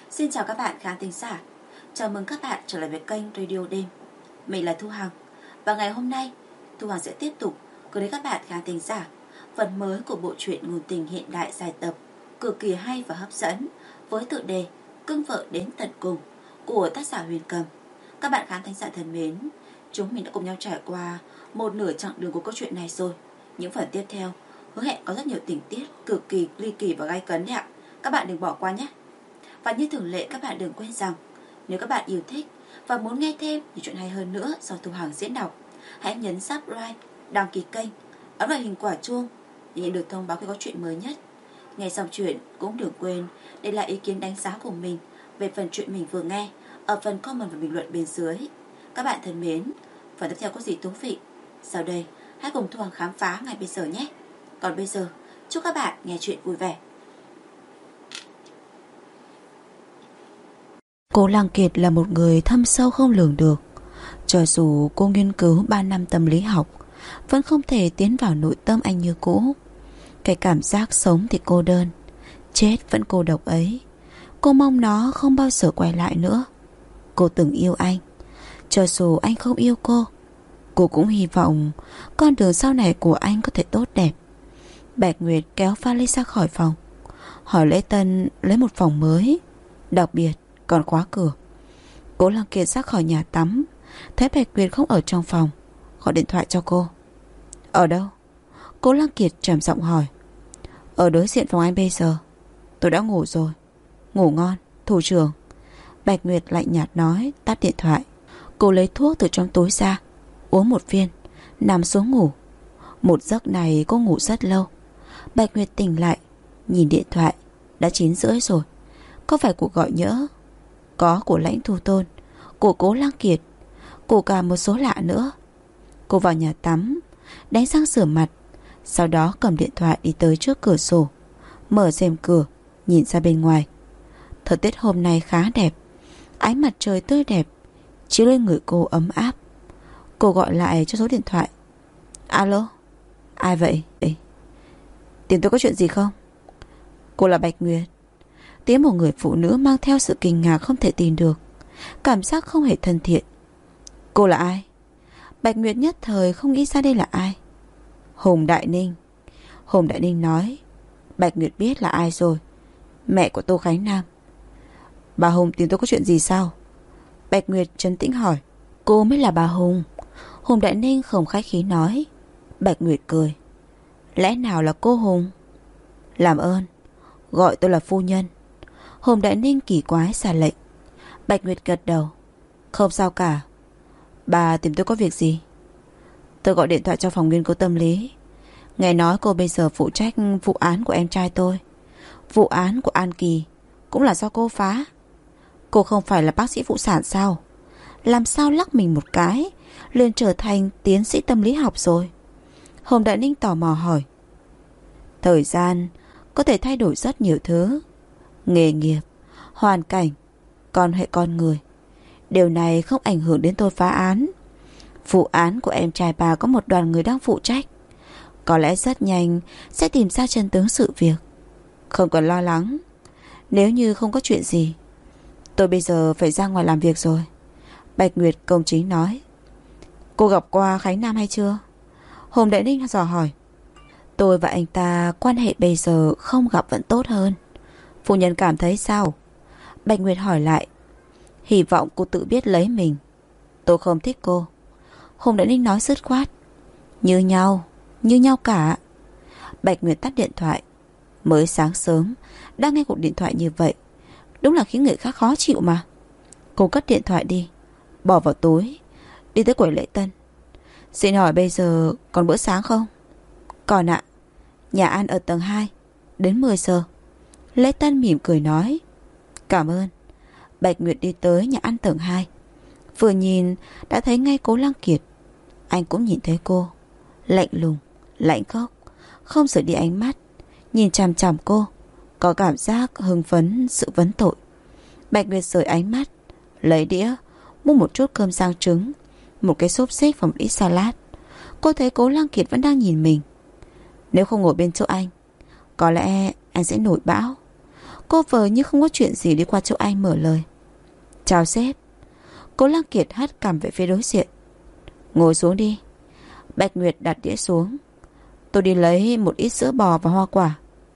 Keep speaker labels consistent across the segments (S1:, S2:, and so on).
S1: Xin chào các bạn khán thính giả. Chào mừng các bạn trở lại với kênh Radio Đêm. Mình là Thu Hằng. Và ngày hôm nay Thu Hằng sẽ tiếp tục gửi đến các bạn khán thính giả phần mới của bộ truyện ngôn tình hiện đại dài tập cực kỳ hay và hấp dẫn với tựa đề Cưng vợ đến tận cùng của tác giả Huyền Cầm. Các bạn khán thính giả thân mến, chúng mình đã cùng nhau trải qua một nửa chặng đường của câu chuyện này rồi. Những phần tiếp theo hứa hẹn có rất nhiều tình tiết cực kỳ ly kỳ và gay cấn đấy ạ. Các bạn đừng bỏ qua nhé. Và như thường lệ, các bạn đừng quên rằng nếu các bạn yêu thích và muốn nghe thêm những chuyện hay hơn nữa do Thu Hằng diễn đọc, hãy nhấn subscribe, đăng ký kênh, ấn vào hình quả chuông để nhận được thông báo khi có chuyện mới nhất. Nghe xong chuyện cũng đừng quên để lại ý kiến đánh giá của mình về phần chuyện mình vừa nghe ở phần comment và bình luận bên dưới. Các bạn thân mến, phần tiếp theo có gì thú vị? Sau đây hãy cùng Thu Hằng khám phá ngay bây giờ nhé. Còn bây giờ, chúc các bạn nghe chuyện vui vẻ.
S2: Cô Lăng Kiệt là một người thâm sâu không lường được. Cho dù cô nghiên cứu 3 năm tâm lý học, vẫn không thể tiến vào nội tâm anh như cũ. Cái cảm giác sống thì cô đơn, chết vẫn cô độc ấy. Cô mong nó không bao giờ quay lại nữa. Cô từng yêu anh. Cho dù anh không yêu cô cũng hy vọng con đường sau này của anh có thể tốt đẹp. Bạch Nguyệt kéo vali ra khỏi phòng, hỏi Lễ Tân lấy một phòng mới, đặc biệt còn khóa cửa. Cố Lăng Kiệt ra khỏi nhà tắm, thấy Bạch Nguyệt không ở trong phòng, gọi điện thoại cho cô. Ở đâu? Cố Lăng Kiệt trầm giọng hỏi. Ở đối diện phòng anh bây giờ. Tôi đã ngủ rồi. Ngủ ngon, thủ trưởng. Bạch Nguyệt lạnh nhạt nói, tắt điện thoại. Cô lấy thuốc từ trong túi ra, uống một viên, nằm xuống ngủ. Một giấc này cô ngủ rất lâu. Bạch Nguyệt tỉnh lại, nhìn điện thoại, đã 9:30 rồi. Có phải cuộc gọi nhỡ? Có của Lãnh Thu Tôn, của Cố Lăng Kiệt, của cả một số lạ nữa. Cô vào nhà tắm, đánh răng rửa mặt, sau đó cầm điện thoại đi tới trước cửa sổ, mở rèm cửa, nhìn ra bên ngoài. Thời tiết hôm nay khá đẹp, ánh mặt trời tươi đẹp chiếu lên người cô ấm áp. Cô gọi lại cho số điện thoại. Alo, ai vậy? Tìm tôi có chuyện gì không? Cô là Bạch Nguyệt. Tiếng một người phụ nữ mang theo sự kinh ngạc không thể tin được, cảm giác không hề thân thiện. Cô là ai? Bạch Nguyệt nhất thời không nghĩ ra đây là ai. Hùng Đại Ninh. Hùng Đại Ninh nói. Bạch Nguyệt biết là ai rồi. Mẹ của Tô Khánh Nam. Bà Hùng tìm tôi có chuyện gì sao? Bạch Nguyệt trấn tĩnh hỏi. Cô mới là bà Hùng. Hùng Đại Ninh không khách khí nói. Bạch Nguyệt cười. Lẽ nào là cô Hùng? Làm ơn, gọi tôi là phu nhân. Hùng Đại Ninh kỳ quái xả lệnh. Bạch Nguyệt gật đầu. Không sao cả. Bà tìm tôi có việc gì? Tôi gọi điện thoại cho phòng nghiên cứu tâm lý. Nghe nói cô bây giờ phụ trách vụ án của em trai tôi. Vụ án của An Kỳ cũng là do cô phá. Cô không phải là bác sĩ phụ sản sao? Làm sao lắc mình một cái liền trở thành tiến sĩ tâm lý học rồi? Hồng Đại Ninh tò mò hỏi. Thời gian có thể thay đổi rất nhiều thứ. Nghề nghiệp, hoàn cảnh, còn hệ con người. Điều này không ảnh hưởng đến tôi phá án. Vụ án của em trai bà có một đoàn người đang phụ trách. Có lẽ rất nhanh sẽ tìm ra chân tướng sự việc. Không cần lo lắng. Nếu như không có chuyện gì, tôi bây giờ phải ra ngoài làm việc rồi. Bạch Nguyệt công chính nói. Cô gặp qua Khánh Nam hay chưa? Hồng Đại Ninh dò hỏi. Tôi và anh ta quan hệ bây giờ không gặp vẫn tốt hơn. Phu nhân cảm thấy sao? Bạch Nguyệt hỏi lại. Hy vọng cô tự biết lấy mình. Tôi không thích cô. Hồng Đại Ninh nói dứt khoát. Như nhau cả. Bạch Nguyệt tắt điện thoại. Mới sáng sớm đang nghe cuộc điện thoại như vậy, đúng là khiến người khác khó chịu mà. Cô cất điện thoại đi, bỏ vào túi, đi tới quầy lễ tân. Xin hỏi bây giờ còn bữa sáng không? Còn ạ. Nhà ăn ở tầng 2, đến 10 giờ. Lễ tân mỉm cười nói. Cảm ơn. Bạch Nguyệt đi tới nhà ăn tầng 2. Vừa nhìn đã thấy ngay Cố Lăng Kiệt. Anh cũng nhìn thấy cô. Lạnh lùng, lạnh khóc, không rời đi ánh mắt, nhìn chằm chằm cô, có cảm giác hưng phấn sự vấn tội. Bạch Nguyệt rời ánh mắt, lấy đĩa, mua một chút cơm rang trứng, một cái xốp xích và một ít salad. Cô thấy Cố Lăng Kiệt vẫn đang nhìn mình. Nếu không ngồi bên chỗ anh, có lẽ anh sẽ nổi bão. Cô vờ như không có chuyện gì đi qua chỗ anh mở lời. Chào sếp. Cố Lăng Kiệt hất cằm về phía đối diện. Ngồi xuống đi. Bạch Nguyệt đặt đĩa xuống. Tôi đi lấy một ít sữa bò và hoa quả.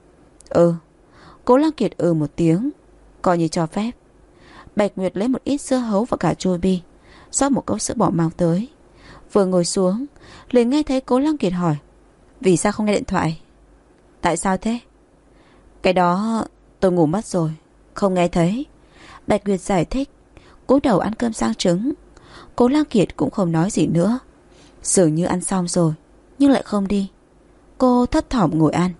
S2: Ừ. Cố Lăng Kiệt một tiếng, coi như cho phép. Bạch Nguyệt lấy một ít sữa hấu và cả chua bi, rót một cốc sữa bò mang tới. Vừa ngồi xuống liền nghe thấy Cố Lăng Kiệt hỏi: vì sao không nghe điện thoại? Tại sao thế? Cái đó tôi ngủ mất rồi, không nghe thấy. Bạch Nguyệt giải thích, cúi đầu ăn cơm rang trứng. Cố Lăng Kiệt cũng không nói gì nữa, dường như ăn xong rồi nhưng lại không đi. Cô thấp thỏm ngồi ăn.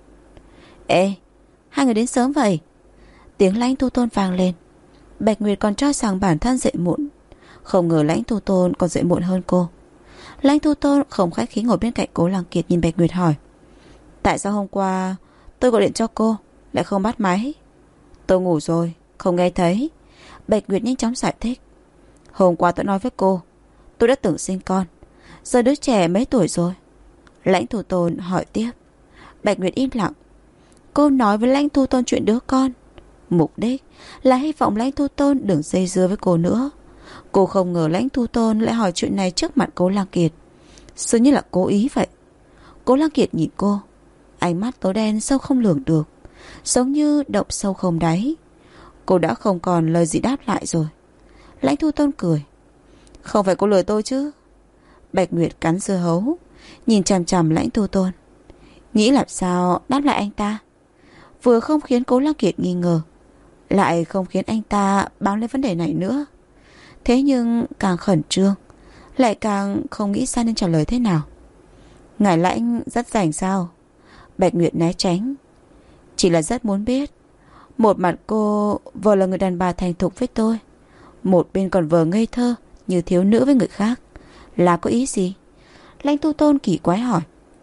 S2: Ê, hai người đến sớm vậy? Tiếng Lãnh Thu Tôn vang lên. Bạch Nguyệt còn cho rằng bản thân dậy muộn, không ngờ Lãnh Thu Tôn còn dậy muộn hơn cô. Lãnh Thu Tôn không khách khí ngồi bên cạnh Cố Lăng Kiệt, nhìn Bạch Nguyệt hỏi: tại sao hôm qua tôi gọi điện cho cô lại không bắt máy? Tôi ngủ rồi, không nghe thấy. Bạch Nguyệt nhanh chóng giải thích. Hôm qua tôi nói với cô, tôi đã tưởng sinh con, giờ đứa trẻ mấy tuổi rồi? Lãnh Thu Tôn hỏi tiếp. Bạch Nguyệt im lặng. Cô nói với Lãnh Thu Tôn chuyện đứa con, mục đích là hy vọng Lãnh Thu Tôn đừng dây dưa với cô nữa. Cô không ngờ Lãnh Thu Tôn lại hỏi chuyện này trước mặt Cố Lăng Kiệt, dường như là cố ý vậy. Cố Lăng Kiệt nhìn cô, ánh mắt tối đen sâu không lường được, giống như động sâu không đáy. Cô đã không còn lời gì đáp lại rồi. Lãnh Thu Tôn cười. Không phải cô lừa tôi chứ? Bạch Nguyệt cắn dưa hấu, nhìn chằm chằm Lãnh Thu Tôn, nghĩ làm sao đáp lại anh ta. Vừa không khiến Cố Lăng Kiệt nghi ngờ, lại không khiến anh ta báo lên vấn đề này nữa. Thế nhưng càng khẩn trương, lại càng không nghĩ ra nên trả lời thế nào. Ngài Lãnh rất rảnh sao? Bạch Nguyệt né tránh. Chỉ là rất muốn biết. Một mặt cô vừa là người đàn bà thành thục với tôi, một bên còn vờ ngây thơ như thiếu nữ với người khác, là có ý gì? Lãnh Thu Tôn kỳ quái hỏi.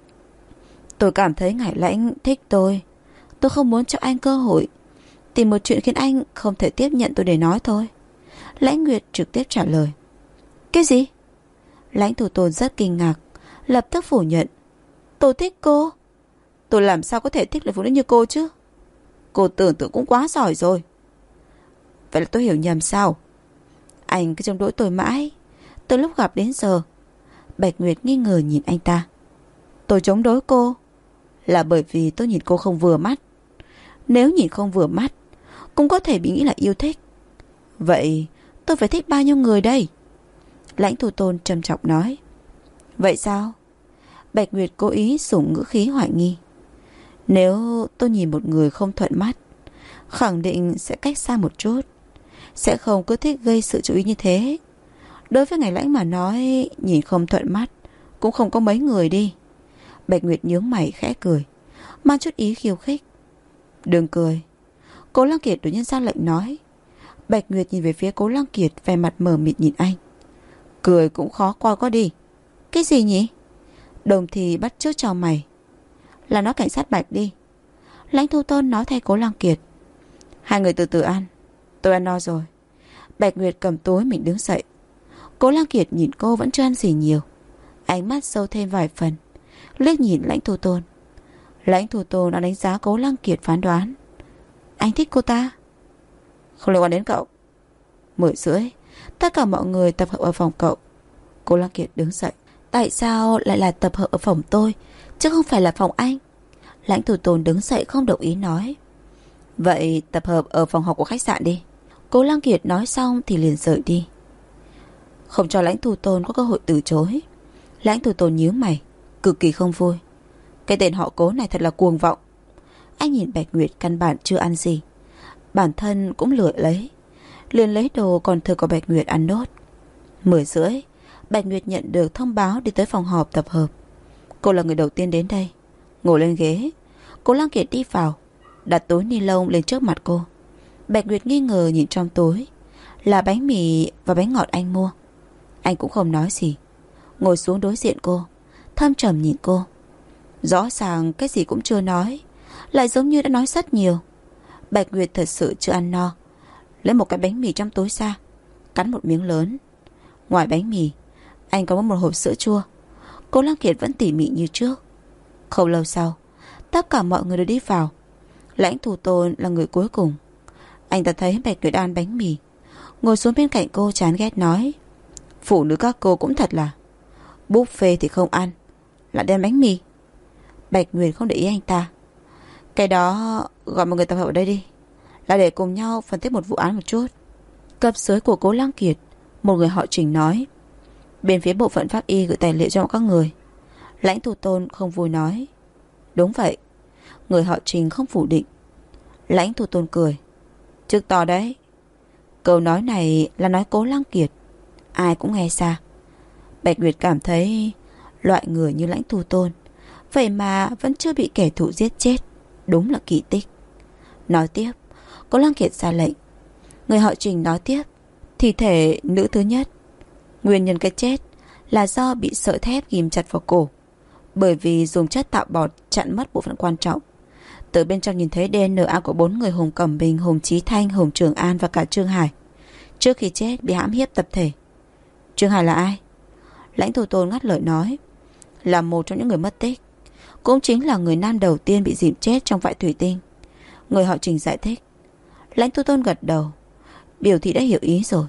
S2: Tôi cảm thấy Ngài Lãnh thích tôi không muốn cho anh cơ hội, tìm một chuyện khiến anh không thể tiếp nhận tôi để nói thôi. Lãnh Nguyệt trực tiếp trả lời. Cái gì? Lãnh Thu Tôn rất kinh ngạc, lập tức phủ nhận. Tôi thích cô? Tôi làm sao có thể thích lại phụ nữ như cô chứ? Cô tưởng tượng cũng quá giỏi rồi. Vậy là tôi hiểu nhầm sao? Anh cứ chống đối tôi mãi, từ lúc gặp đến giờ. Bạch Nguyệt nghi ngờ nhìn anh ta. Tôi chống đối cô là bởi vì tôi nhìn cô không vừa mắt. Nếu nhìn không vừa mắt cũng có thể bị nghĩ là yêu thích. Vậy tôi phải thích bao nhiêu người đây? Lãnh Thu Tôn trầm trọng nói. Vậy sao? Bạch Nguyệt cố ý dùng ngữ khí hoài nghi. Nếu tôi nhìn một người không thuận mắt, khẳng định sẽ cách xa một chút, sẽ không cứ thích gây sự chú ý như thế. Đối với Ngài Lãnh mà nói, nhìn không thuận mắt cũng không có mấy người đi. Bạch Nguyệt nhướng mày khẽ cười, mang chút ý khiêu khích. Đừng cười. Cố Lăng Kiệt đột nhiên ra lệnh nói. Bạch Nguyệt nhìn về phía Cố Lăng Kiệt, vẻ mặt mờ mịt nhìn anh. Cười cũng khó coi quá đi. Cái gì nhỉ? Đồng thì bắt chước cho mày. Là nói cảnh sát Bạch đi. Lãnh Thu Tôn nói thay Cố Lăng Kiệt. Hai người từ từ ăn, tôi ăn no rồi. Bạch Nguyệt cầm túi mình đứng dậy. Cố Lăng Kiệt nhìn cô vẫn chưa ăn gì nhiều, ánh mắt sâu thêm vài phần, liếc nhìn Lãnh Thu Tôn. Lãnh Thu Tôn đã đánh giá Cố Lăng Kiệt, phán đoán. Anh thích cô ta? Không liên quan đến cậu. 10:30, tất cả mọi người tập hợp ở phòng cậu. Cố Lăng Kiệt đứng dậy. Tại sao lại là tập hợp ở phòng tôi, chứ không phải là phòng anh? Lãnh Thu Tôn đứng dậy không đồng ý nói. Vậy tập hợp ở phòng học của khách sạn đi. Cố Lăng Kiệt nói xong thì liền rời đi, không cho Lãnh Thu Tôn có cơ hội từ chối. Lãnh Thu Tôn nhíu mày, cực kỳ không vui. Cái tên họ Cố này thật là cuồng vọng. Anh nhìn Bạch Nguyệt căn bản chưa ăn gì, bản thân cũng lười lấy, liền lấy đồ còn thừa của Bạch Nguyệt ăn nốt. 10:30, Bạch Nguyệt nhận được thông báo đi tới phòng họp tập hợp. Cô là người đầu tiên đến đây. Ngồi lên ghế, Cố Lăng Kiệt đi vào, đặt túi ni lông lên trước mặt cô. Bạch Nguyệt nghi ngờ nhìn trong túi, là bánh mì và bánh ngọt anh mua. Anh cũng không nói gì, ngồi xuống đối diện cô, thâm trầm nhìn cô. Rõ ràng cái gì cũng chưa nói, lại giống như đã nói rất nhiều. Bạch Nguyệt thật sự chưa ăn no, lấy một cái bánh mì trong túi ra, cắn một miếng lớn. Ngoài bánh mì, anh còn có một hộp sữa chua. Cố Lăng Kiệt vẫn tỉ mỉ như trước. Không lâu sau, tất cả mọi người đều đi vào. Lãnh Thu Tôn là người cuối cùng. Anh ta thấy Bạch Nguyệt ăn bánh mì, ngồi xuống bên cạnh cô chán ghét nói: phụ nữ các cô cũng thật là, buffet thì không ăn, lại đem bánh mì. Bạch Nguyệt không để ý anh ta. Cái đó gọi mọi người tập hợp ở đây đi, là để cùng nhau phân tích một vụ án một chút. Cấp dưới của Cố Lăng Kiệt, một người họ Trình nói: bên phía bộ phận pháp y gửi tài liệu cho các người. Lãnh Thu Tôn không vui nói: đúng vậy. Người họ Trình không phủ định. Lãnh Thu Tôn cười: chức to đấy. Câu nói này là nói Cố Lăng Kiệt, ai cũng nghe xa. Bạch Nguyệt cảm thấy loại người như Lãnh Thu Tôn vậy mà vẫn chưa bị kẻ thù giết chết, đúng là kỳ tích. Nói tiếp, Cố Lăng Kiệt ra lệnh. Người họ Trình nói tiếp: thi thể nữ thứ nhất, nguyên nhân cái chết là do bị sợi thép ghim chặt vào cổ, bởi vì dùng chất tạo bọt chặn mất bộ phận quan trọng. Từ bên trong nhìn thấy DNA của 4 người: Hùng Cẩm Bình, Hùng Chí Thanh, Hùng Trường An và cả Trương Hải. Trước khi chết bị hãm hiếp tập thể. Trương Hải là ai? Lãnh Thu Tôn ngắt lời nói: là một trong những người mất tích, cũng chính là người nam đầu tiên bị dìm chết trong vại thủy tinh. Người họ Trình giải thích. Lãnh Thu Tôn gật đầu, biểu thị đã hiểu ý rồi.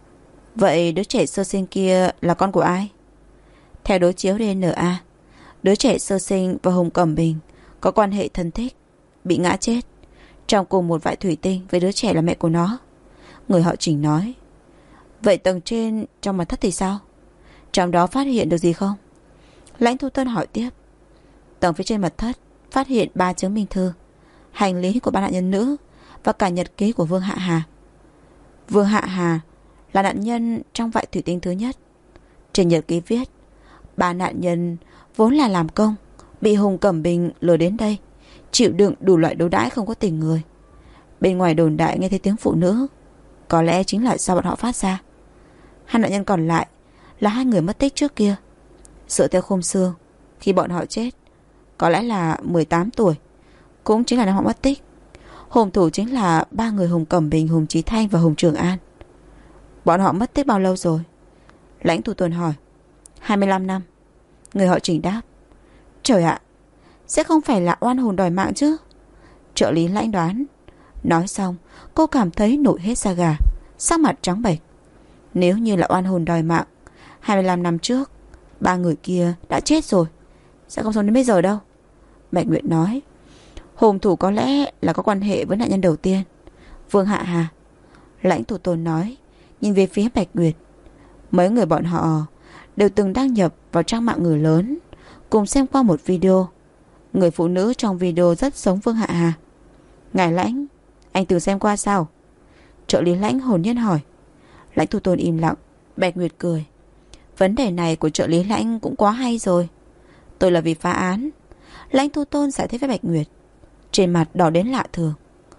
S2: Vậy đứa trẻ sơ sinh kia là con của ai? Theo đối chiếu DNA, đứa trẻ sơ sinh và Hùng Cẩm Bình có quan hệ thân thích, bị ngã chết trong cùng một vại thủy tinh với đứa trẻ là mẹ của nó. Người họ Trình nói. Vậy tầng trên trong mặt thất thì sao? Trong đó phát hiện được gì không? Lãnh Thu Tôn hỏi tiếp. Tầng phía trên mặt thất phát hiện 3 chứng minh thư, hành lý của 3 nạn nhân nữ và cả nhật ký của Vương Hạ Hà. Vương Hạ Hà là nạn nhân trong vại thủy tinh thứ nhất. Trên nhật ký viết 3 nạn nhân vốn là làm công, bị Hùng Cẩm Bình lừa đến đây, chịu đựng đủ loại đối đãi không có tình người. Bên ngoài đồn đại nghe thấy tiếng phụ nữ, có lẽ chính là do bọn họ phát ra. 2 nạn nhân còn lại là 2 người mất tích trước kia. Dựa theo khung xương, khi bọn họ chết có lẽ là 18 tuổi, cũng chính là năm họ mất tích. Hung thủ chính là 3 người: Hùng Cẩm Bình, Hùng Chí Thanh và Hùng Trường An. Bọn họ mất tích bao lâu rồi? Lãnh Thu Tôn hỏi. 25 năm. Người họ Trình đáp. Trời ạ, sẽ không phải là oan hồn đòi mạng chứ? Trợ lý Lãnh đoán. Nói xong, cô cảm thấy nổi hết da gà, sắc mặt trắng bệch. Nếu như là oan hồn đòi mạng, 25 năm trước 3 người kia đã chết rồi, sẽ không sống đến bây giờ đâu. Bạch Nguyệt nói. Hung thủ có lẽ là có quan hệ với nạn nhân đầu tiên, Vương Hạ Hà. Lãnh Thu Tôn nói, nhìn về phía Bạch Nguyệt. Mấy người bọn họ đều từng đăng nhập vào trang mạng người lớn, cùng xem qua một video. Người phụ nữ trong video rất giống Vương Hạ Hà. Ngài Lãnh, anh từng xem qua sao? Trợ lý Lãnh hồn nhiên hỏi. Lãnh Thu Tôn im lặng. Bạch Nguyệt cười. Vấn đề này của trợ lý Lãnh cũng quá hay rồi. Tôi là vì phá án. Lãnh Thu Tôn giải thích với Bạch Nguyệt, trên mặt đỏ đến lạ thường.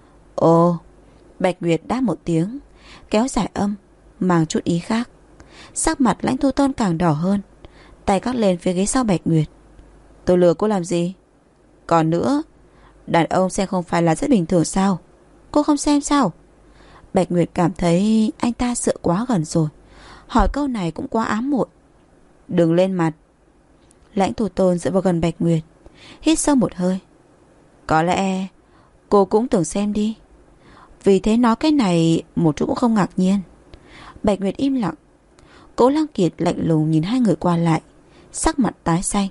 S2: Ồ. Bạch Nguyệt đáp một tiếng, kéo dài âm, mang chút ý khác. Sắc mặt Lãnh Thu Tôn càng đỏ hơn, tay cắt lên phía ghế sau Bạch Nguyệt. Tôi lừa cô làm gì? Còn nữa, đàn ông xem không phải là rất bình thường sao? Cô không xem sao? Bạch Nguyệt cảm thấy anh ta sợ quá gần rồi, hỏi câu này cũng quá ám muội. Đừng lên mặt. Lãnh Thu Tôn dựa vào gần Bạch Nguyệt, hít sâu một hơi. Có lẽ cô cũng từng xem đi. Vì thế nói cái này một chút cũng không ngạc nhiên. Bạch Nguyệt im lặng. Cố Lăng Kiệt lạnh lùng nhìn hai người qua lại, sắc mặt tái xanh.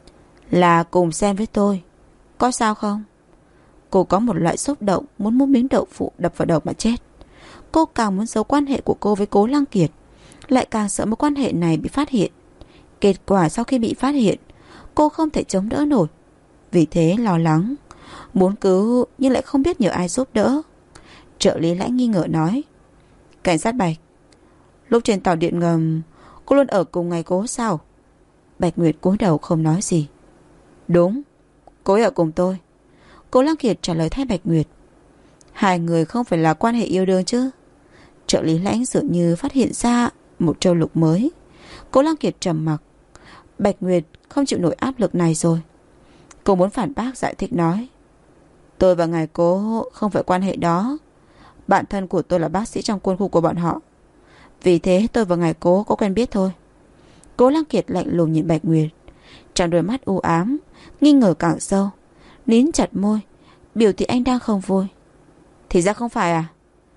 S2: Là cùng xem với tôi, có sao không? Cô có một loại xúc động muốn mua miếng đậu phụ đập vào đầu mà chết. Cô càng muốn giấu quan hệ của cô với Cố Lăng Kiệt, lại càng sợ mối quan hệ này bị phát hiện. Kết quả sau khi bị phát hiện, cô không thể chống đỡ nổi. Vì thế lo lắng, muốn cứu nhưng lại không biết nhờ ai giúp đỡ. Trợ lý Lãnh nghi ngờ nói. Cảnh sát Bạch, lúc trên tàu điện ngầm cô luôn ở cùng ngày Cố sao? Bạch Nguyệt cúi đầu không nói gì. Đúng, cô ấy ở cùng tôi. Cố Lăng Kiệt trả lời thay Bạch Nguyệt. Hai người không phải là quan hệ yêu đương chứ? Trợ lý Lãnh dường như phát hiện ra một châu lục mới. Cố Lăng Kiệt trầm mặc. Bạch Nguyệt không chịu nổi áp lực này rồi. Cô muốn phản bác, giải thích nói. Tôi và ngài Cố không phải quan hệ đó. Bạn thân của tôi là bác sĩ trong quân khu của bọn họ. Vì thế tôi và ngài Cố có quen biết thôi. Cố Lăng Kiệt lạnh lùng nhìn Bạch Nguyệt, trong đôi mắt u ám, nghi ngờ càng sâu. Nín chặt môi, biểu thị anh đang không vui. Thì ra không phải à?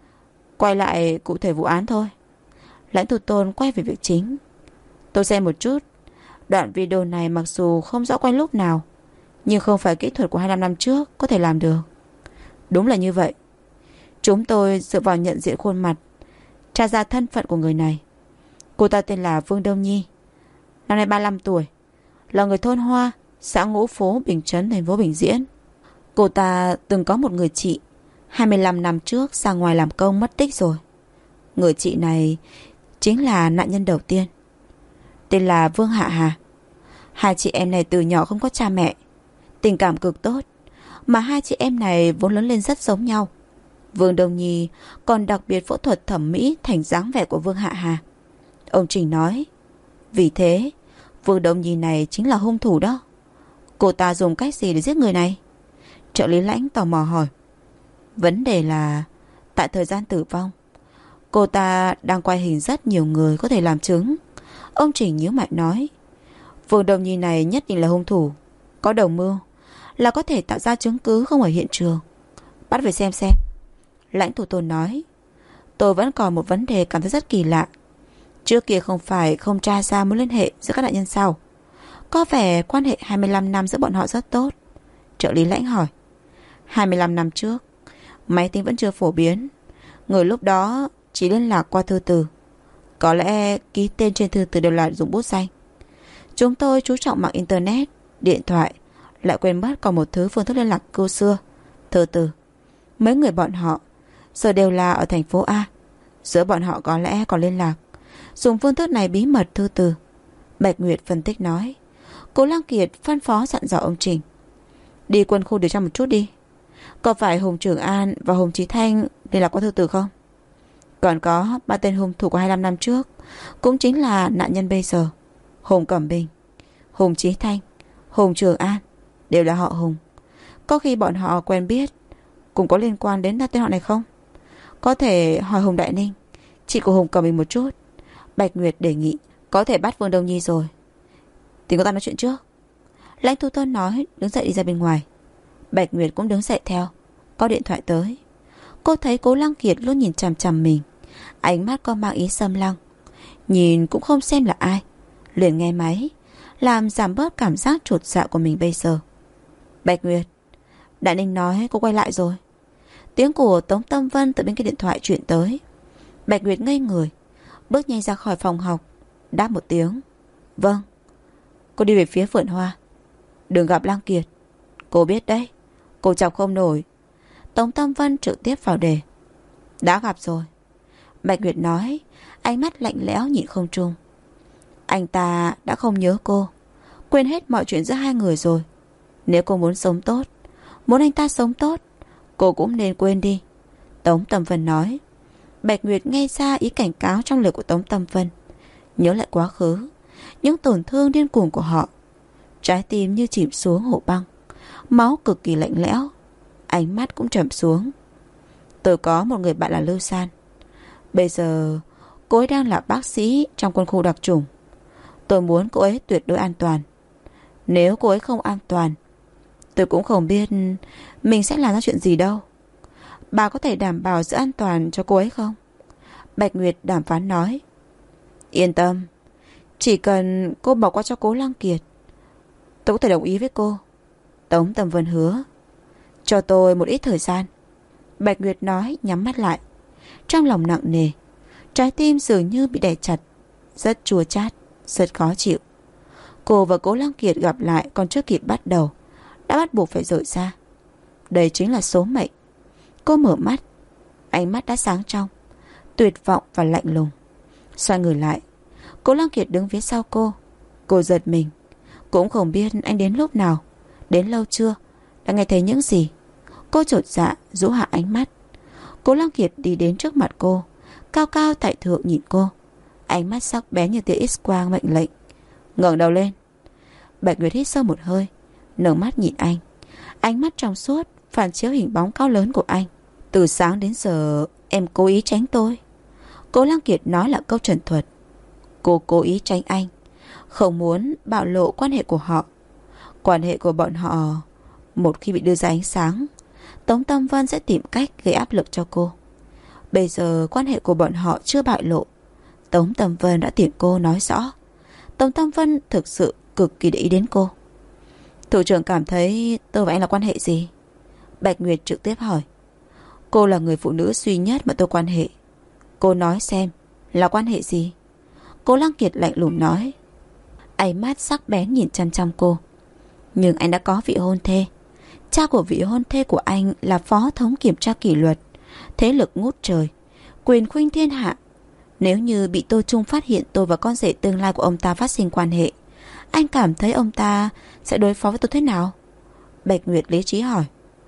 S2: Quay lại cụ thể vụ án thôi. Lãnh Thủ Tôn quay về việc chính. Tôi xem một chút. Đoạn video này mặc dù không rõ quay lúc nào, nhưng không phải kỹ thuật của 25 năm trước có thể làm được. Đúng là như vậy. Chúng tôi dựa vào nhận diện khuôn mặt, tra ra thân phận của người này. Cô ta tên là Vương Đông Nhi, năm nay 35 tuổi, là người thôn Hoa, xã Ngũ Phố, Bình Chấn, thành phố Bình Diễn. Cô ta từng có một người chị 25 năm trước ra ngoài làm công mất tích rồi. Người chị này chính là nạn nhân đầu tiên, tên là Vương Hạ Hà. Hai chị em này từ nhỏ không có cha mẹ, tình cảm cực tốt, mà hai chị em này vốn lớn lên rất giống nhau. Vương Đông Nhi còn đặc biệt phẫu thuật thẩm mỹ thành dáng vẻ của Vương Hạ Hà. Ông Trình nói, vì thế Vương Đông Nhi này chính là hung thủ đó. Cô ta dùng cách gì để giết người này? Trợ lý Lãnh tò mò hỏi. Vấn đề là tại thời gian tử vong, cô ta đang quay hình rất nhiều người có thể làm chứng. Ông Trình nhíu mày nói, Vương Đông Nhi này nhất định là hung thủ, có đầu mưu, là có thể tạo ra chứng cứ không ở hiện trường. Bắt về xem. Lãnh Thủ Tôn nói, tôi vẫn còn một vấn đề cảm thấy rất kỳ lạ. Trước kia không phải không tra ra mối liên hệ giữa các nạn nhân sao? Có vẻ quan hệ 25 năm giữa bọn họ rất tốt. Trợ lý Lãnh hỏi, 25 năm trước máy tính vẫn chưa phổ biến, người lúc đó chỉ liên lạc qua thư từ. Có lẽ ký tên trên thư từ đều là dùng bút danh. Chúng tôi chú trọng mạng internet, điện thoại, lại quên mất còn một thứ phương thức liên lạc cũ xưa, thư từ. Mấy người bọn họ giờ đều là ở thành phố A. Giữa bọn họ có lẽ còn liên lạc, dùng phương thức này bí mật thư từ. Bạch Nguyệt phân tích nói. Cố Lăng Kiệt phân phó dặn dò ông Trình, đi quân khu điều tra một chút đi. Có phải Hùng Trường An và Hùng Chí Thanh liên lạc qua thư từ không? Còn có ba tên hung thủ của 25 năm trước, cũng chính là nạn nhân bây giờ. Hùng Cẩm Bình, Hùng Chí Thanh, Hùng Trường An đều là họ Hùng. Có khi bọn họ quen biết, cũng có liên quan đến tên họ này không? Có thể hỏi Hùng Đại Ninh, chị của Hùng Cẩm Bình một chút. Bạch Nguyệt đề nghị, có thể bắt Vương Đông Nhi rồi, thì cô ta nói chuyện trước. Lãnh Thủ Tôn nói, đứng dậy đi ra bên ngoài. Bạch Nguyệt cũng đứng dậy theo. Có điện thoại tới. Cô thấy Cố Lăng Kiệt luôn nhìn chằm chằm mình, ánh mắt có mang ý xâm lăng. Nhìn cũng không xem là ai, liền nghe máy, làm giảm bớt cảm giác chột dạ của mình bây giờ. Bạch Nguyệt, Đại Ninh nói cô quay lại rồi. Tiếng của Tống Tâm Vân từ bên cái điện thoại chuyển tới. Bạch Nguyệt ngây người, bước nhanh ra khỏi phòng học, đáp một tiếng. Vâng. Cô đi về phía vườn hoa. Đừng gặp Lăng Kiệt, cô biết đấy, cô chọc không nổi. Tống Tâm Vân trực tiếp vào đề. Đã gặp rồi, Bạch Nguyệt nói, ánh mắt lạnh lẽo nhìn không trung. Anh ta đã không nhớ cô, quên hết mọi chuyện giữa hai người rồi. Nếu cô muốn sống tốt, muốn anh ta sống tốt, cô cũng nên quên đi, Tống Tâm Vân nói. Bạch Nguyệt nghe ra ý cảnh cáo trong lời của Tống Tâm Vân, nhớ lại quá khứ, những tổn thương điên cuồng của họ. Trái tim như chìm xuống hồ băng, máu cực kỳ lạnh lẽo, ánh mắt cũng trầm xuống. Tôi có một người bạn là Lưu San. Bây giờ cô ấy đang là bác sĩ trong quân khu đặc chủng. Tôi muốn cô ấy tuyệt đối an toàn. Nếu cô ấy không an toàn, tôi cũng không biết mình sẽ làm ra chuyện gì đâu. Bà có thể đảm bảo sự an toàn cho cô ấy không? Bạch Nguyệt đàm phán nói. Yên tâm, chỉ cần cô bỏ qua cho Cố Lăng Kiệt, tôi có thể đồng ý với cô, Tống Tâm Vân hứa. Cho tôi một ít thời gian, Bạch Nguyệt nói, nhắm mắt lại. Trong lòng nặng nề, trái tim dường như bị đè chặt, rất chua chát, rất khó chịu. Cô và Cố Lăng Kiệt gặp lại còn chưa kịp bắt đầu, đã bắt buộc phải rời xa. Đây chính là số mệnh. Cô mở mắt, ánh mắt đã sáng trong, tuyệt vọng và lạnh lùng. Xoay người lại, Cố Lăng Kiệt đứng phía sau cô. Cô giật mình, cũng không biết anh đến lúc nào, đến lâu chưa, đã nghe thấy những gì. Cô chột dạ rũ hạ ánh mắt. Cố Lăng Kiệt đi đến trước mặt cô, cao cao tại thượng nhìn cô, ánh mắt sắc bén như tia X-quang mệnh lệnh. Ngẩng đầu lên. Bạch Nguyệt hít sâu một hơi, nâng mắt nhìn anh. Ánh mắt trong suốt phản chiếu hình bóng cao lớn của anh. Từ sáng đến giờ em cố ý tránh tôi. Cố Lăng Kiệt nói là câu trần thuật. Cô cố ý tránh anh, không muốn bạo lộ quan hệ của họ. Quan hệ của bọn họ một khi bị đưa ra ánh sáng, Tống Tâm Vân sẽ tìm cách gây áp lực cho cô. Bây giờ quan hệ của bọn họ chưa bại lộ. Tống Tâm Vân đã tiện cô nói rõ. Tống Tâm Vân thực sự cực kỳ để ý đến cô. Thủ trưởng cảm thấy tôi và anh là quan hệ gì? Bạch Nguyệt trực tiếp hỏi. Cô là người phụ nữ duy nhất mà tôi quan hệ. Cô nói xem là quan hệ gì? Cố Lăng Kiệt lạnh lùng nói. Ánh mắt sắc bén nhìn chăm chăm cô. Nhưng anh đã có vị hôn thê. Cha của vị hôn thê của anh là phó thống kiểm tra kỷ luật, thế lực ngút trời, quyền khuynh thiên hạ. Nếu như bị Tô Trung phát hiện tôi và con rể tương lai của ông ta phát sinh quan hệ, anh cảm thấy ông ta sẽ đối phó với tôi thế nào? Bạch Nguyệt lý trí hỏi.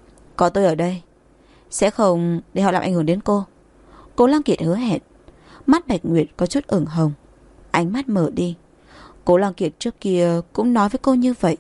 S2: Có tôi ở đây, sẽ không để họ làm ảnh hưởng đến cô. Cố Lăng Kiệt hứa hẹn. Mắt Bạch Nguyệt có chút ửng hồng, ánh mắt mở đi. Cố Lăng Kiệt trước kia cũng nói với cô như vậy.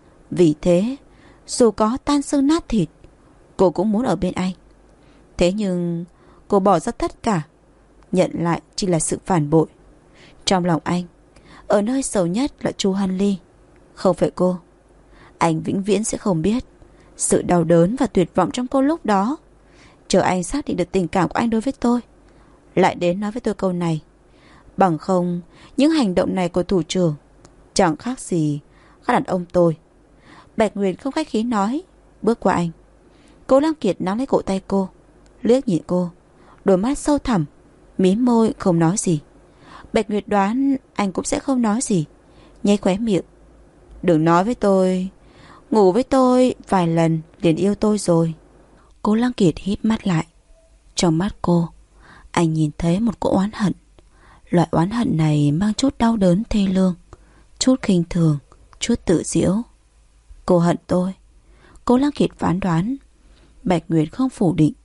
S2: Vì thế, dù có tan xương nát thịt, cô cũng muốn ở bên anh. Thế nhưng cô bỏ ra tất cả, nhận lại chỉ là sự phản bội. Trong lòng anh, ở nơi sâu nhất là Chu Hân Ly, không phải cô. Anh vĩnh viễn sẽ không biết sự đau đớn và tuyệt vọng trong cô lúc đó. Chờ anh xác định được tình cảm của anh đối với tôi, lại đến nói với tôi câu này. Bằng không, những hành động này của thủ trưởng chẳng khác gì các đàn ông tôi. Bạch Nguyệt không khách khí nói, bước qua anh. Cố Lăng Kiệt nắm lấy cổ tay cô, liếc nhìn cô, đôi mắt sâu thẳm, mím môi không nói gì. Bạch Nguyệt đoán anh cũng sẽ không nói gì, nháy khóe miệng. Đừng nói với tôi, ngủ với tôi vài lần liền yêu tôi rồi. Cố Lăng Kiệt híp mắt lại. Trong mắt cô, anh nhìn thấy một cỗ oán hận. Loại oán hận này mang chút đau đớn thê lương, chút khinh thường, chút tự giễu. Cô hận tôi. Cố Lăng Kiệt phán đoán. Bạch Nguyệt không phủ định.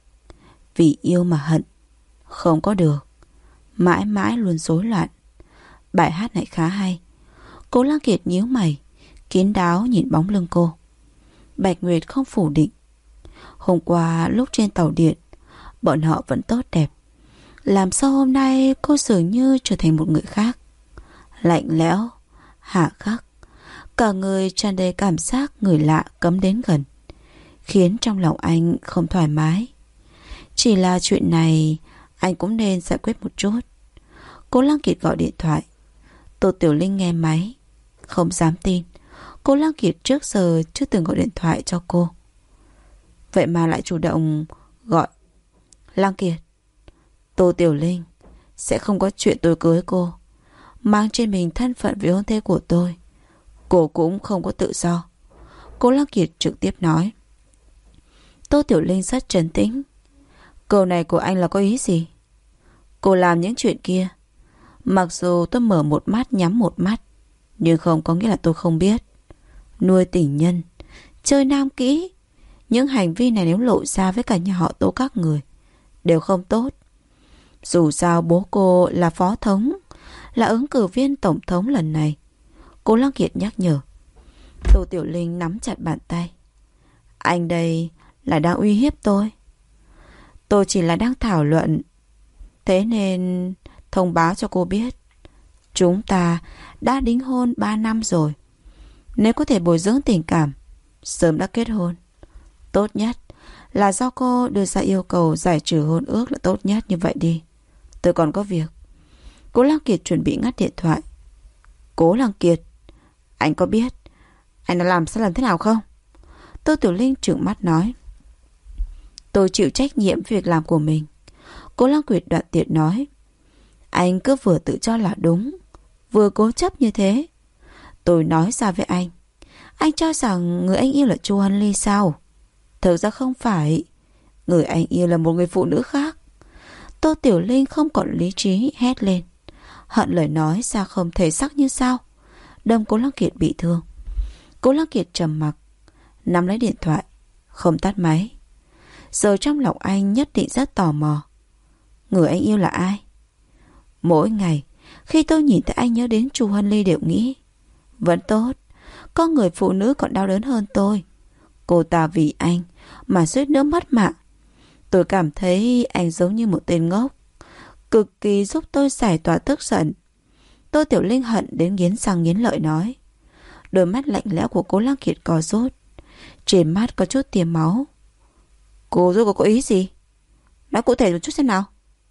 S2: Vì yêu mà hận không có được, mãi mãi luôn rối loạn. Bài hát này khá hay. Cố Lăng Kiệt nhíu mày, kín đáo nhìn bóng lưng cô. Bạch Nguyệt không phủ định. Hôm qua lúc trên tàu điện, bọn họ vẫn tốt đẹp. Làm sao hôm nay cô dường như trở thành một người khác, lạnh lẽo, hà khắc, cả người tràn đầy cảm giác người lạ cấm đến gần, khiến trong lòng anh không thoải mái. Chỉ là chuyện này anh cũng nên giải quyết một chút. Cố Lăng Kiệt gọi điện thoại. Tô Tiểu Linh nghe máy, không dám tin. Cố Lăng Kiệt trước giờ chưa từng gọi điện thoại cho cô, vậy mà lại chủ động gọi. Lăng Kiệt, Tô Tiểu Linh sẽ không có chuyện tôi cưới cô, mang trên mình thân phận vị hôn thê của tôi. Cô cũng không có tự do. Cố Lăng Kiệt trực tiếp nói. Tô Tiểu Linh rất trấn tĩnh. Câu này của anh là có ý gì? Cô làm những chuyện kia, mặc dù tôi mở một mắt nhắm một mắt, nhưng không có nghĩa là tôi không biết. Nuôi tình nhân, chơi nam kỹ, những hành vi này nếu lộ ra với cả nhà họ Tô các người đều không tốt. Dù sao bố cô là phó thống, là ứng cử viên tổng thống lần này. Cố Lăng Kiệt nhắc nhở. Tô Tiểu Linh nắm chặt bàn tay. Anh đây là đang uy hiếp tôi. Tôi chỉ là đang thảo luận, thế nên thông báo cho cô biết. Chúng ta đã đính hôn 3 năm rồi. Nếu có thể bồi dưỡng tình cảm, sớm đã kết hôn. Tốt nhất là do cô đưa ra yêu cầu giải trừ hôn ước là tốt nhất, như vậy đi. Tôi còn có việc. Cố Lăng Kiệt chuẩn bị ngắt điện thoại. Cố Lăng Kiệt, anh có biết anh đã làm sai lầm thế nào không? Tô Tiểu Linh trừng mắt nói. Tôi chịu trách nhiệm về việc làm của mình. Cố Lăng Kiệt đoạn tiện nói. Anh cứ vừa tự cho là đúng, vừa cố chấp như thế. Tôi nói ra với anh cho rằng người anh yêu là Chu Hân Ly sao? Thực ra không phải. Người anh yêu là một người phụ nữ khác. Tô Tiểu Linh không còn lý trí hét lên, hận lời nói ra không thể sắc như sao, đâm Cố Lăng Kiệt bị thương. Cố Lăng Kiệt trầm mặc, nắm lấy điện thoại, không tắt máy. Giờ trong lòng anh nhất định rất tò mò. Người anh yêu là ai? Mỗi ngày khi tôi nhìn thấy anh nhớ đến Chu Hân Ly đều nghĩ, vẫn tốt, có người phụ nữ còn đau đớn hơn tôi. Cô ta vì anh mà suýt nữa mất mạng. Tôi cảm thấy anh giống như một tên ngốc, cực kỳ giúp tôi giải tỏa tức giận. Tô Tiểu Linh hận đến nghiến răng nghiến lợi nói. Đôi mắt lạnh lẽo của Cố Lăng Kiệt co rút, trên mắt có chút tia máu. Cô rốt cuộc có ý gì? Nói cụ thể một chút xem nào.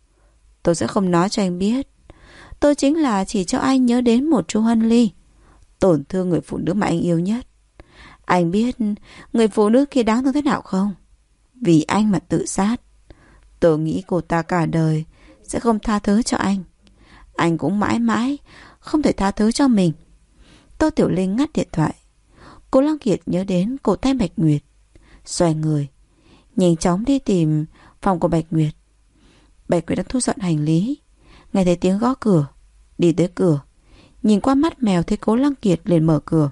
S2: Tôi sẽ không nói cho anh biết. Tôi chính là chỉ cho anh nhớ đến một Chu Hân Ly, tổn thương người phụ nữ mà anh yêu nhất. Anh biết người phụ nữ kia đáng thương thế nào không? Vì anh mà tự sát. Tôi nghĩ cô ta cả đời sẽ không tha thứ cho anh. Anh cũng mãi mãi không thể tha thứ cho mình. Tô Tiểu Linh ngắt điện thoại. Cố Lăng Kiệt nhớ đến cổ tay Bạch Nguyệt, xoay người nhanh chóng đi tìm phòng của Bạch Nguyệt. Bạch Nguyệt đang thu dọn hành lý, nghe thấy tiếng gõ cửa, đi tới cửa, nhìn qua mắt mèo thấy Cố Lăng Kiệt liền mở cửa.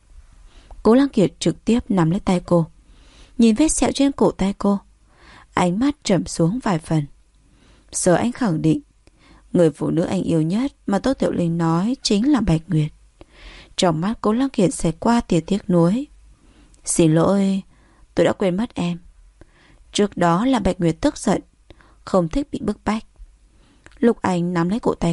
S2: Cố Lăng Kiệt trực tiếp nắm lấy tay cô, nhìn vết sẹo trên cổ tay cô, ánh mắt trầm xuống vài phần. Giờ anh khẳng định người phụ nữ anh yêu nhất mà Tô Tiểu Linh nói chính là Bạch Nguyệt. Trong mắt Cố Lăng Kiệt xẹt qua tia tiếc nuối. Xin lỗi, tôi đã quên mất em. Trước đó là Bạch Nguyệt tức giận, không thích bị bức bách. Lúc anh nắm lấy cổ tay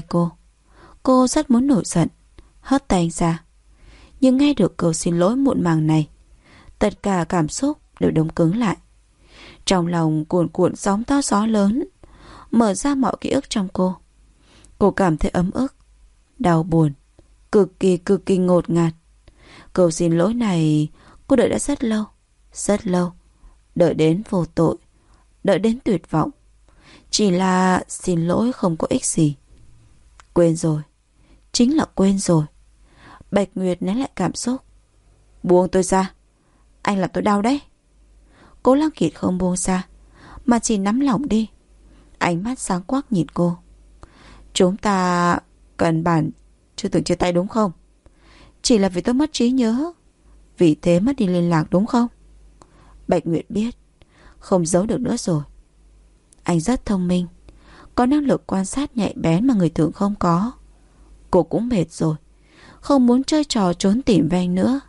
S2: cô rất muốn nổi giận, hất tay anh ra. Nhưng nghe được câu xin lỗi muộn màng này, tất cả cảm xúc đều đông cứng lại. Trong lòng cuồn cuộn sóng to gió lớn, mở ra mọi ký ức trong cô. Cô cảm thấy ấm ức, đau buồn, cực kỳ ngột ngạt. Câu xin lỗi này cô đợi đã rất lâu. Đợi đến vô tội, đợi đến tuyệt vọng. Chỉ là xin lỗi không có ích gì. Quên rồi, chính là quên rồi. Bạch Nguyệt nén lại cảm xúc. Buông tôi ra, anh làm tôi đau đấy. Cố Lăng Kiệt không buông ra, mà chỉ nắm lỏng đi. Ánh mắt sáng quắc nhìn cô. Chúng ta cần bản chưa từng chia tay đúng không? Chỉ là vì tôi mất trí nhớ, vì thế mất đi liên lạc đúng không? Bạch Nguyệt biết, không giấu được nữa rồi. Anh rất thông minh, có năng lực quan sát nhạy bén mà người thường không có. Cô cũng mệt rồi, không muốn chơi trò trốn tìm với anh nữa.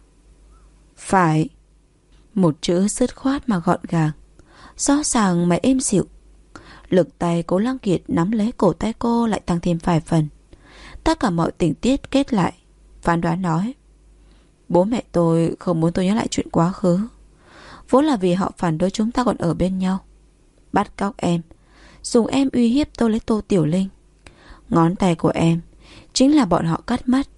S2: Phải. Một chữ dứt khoát mà gọn gàng, rõ ràng mà êm dịu. Lực tay Cố Lăng Kiệt nắm lấy cổ tay cô lại tăng thêm vài phần. Tất cả mọi tình tiết kết lại, phán đoán nói: bố mẹ tôi không muốn tôi nhớ lại chuyện quá khứ, vốn là vì họ phản đối chúng ta còn ở bên nhau. Bắt cóc em, dùng em uy hiếp tôi lấy Tô Tiểu Linh. Ngón tay của em chính là bọn họ cắt mất.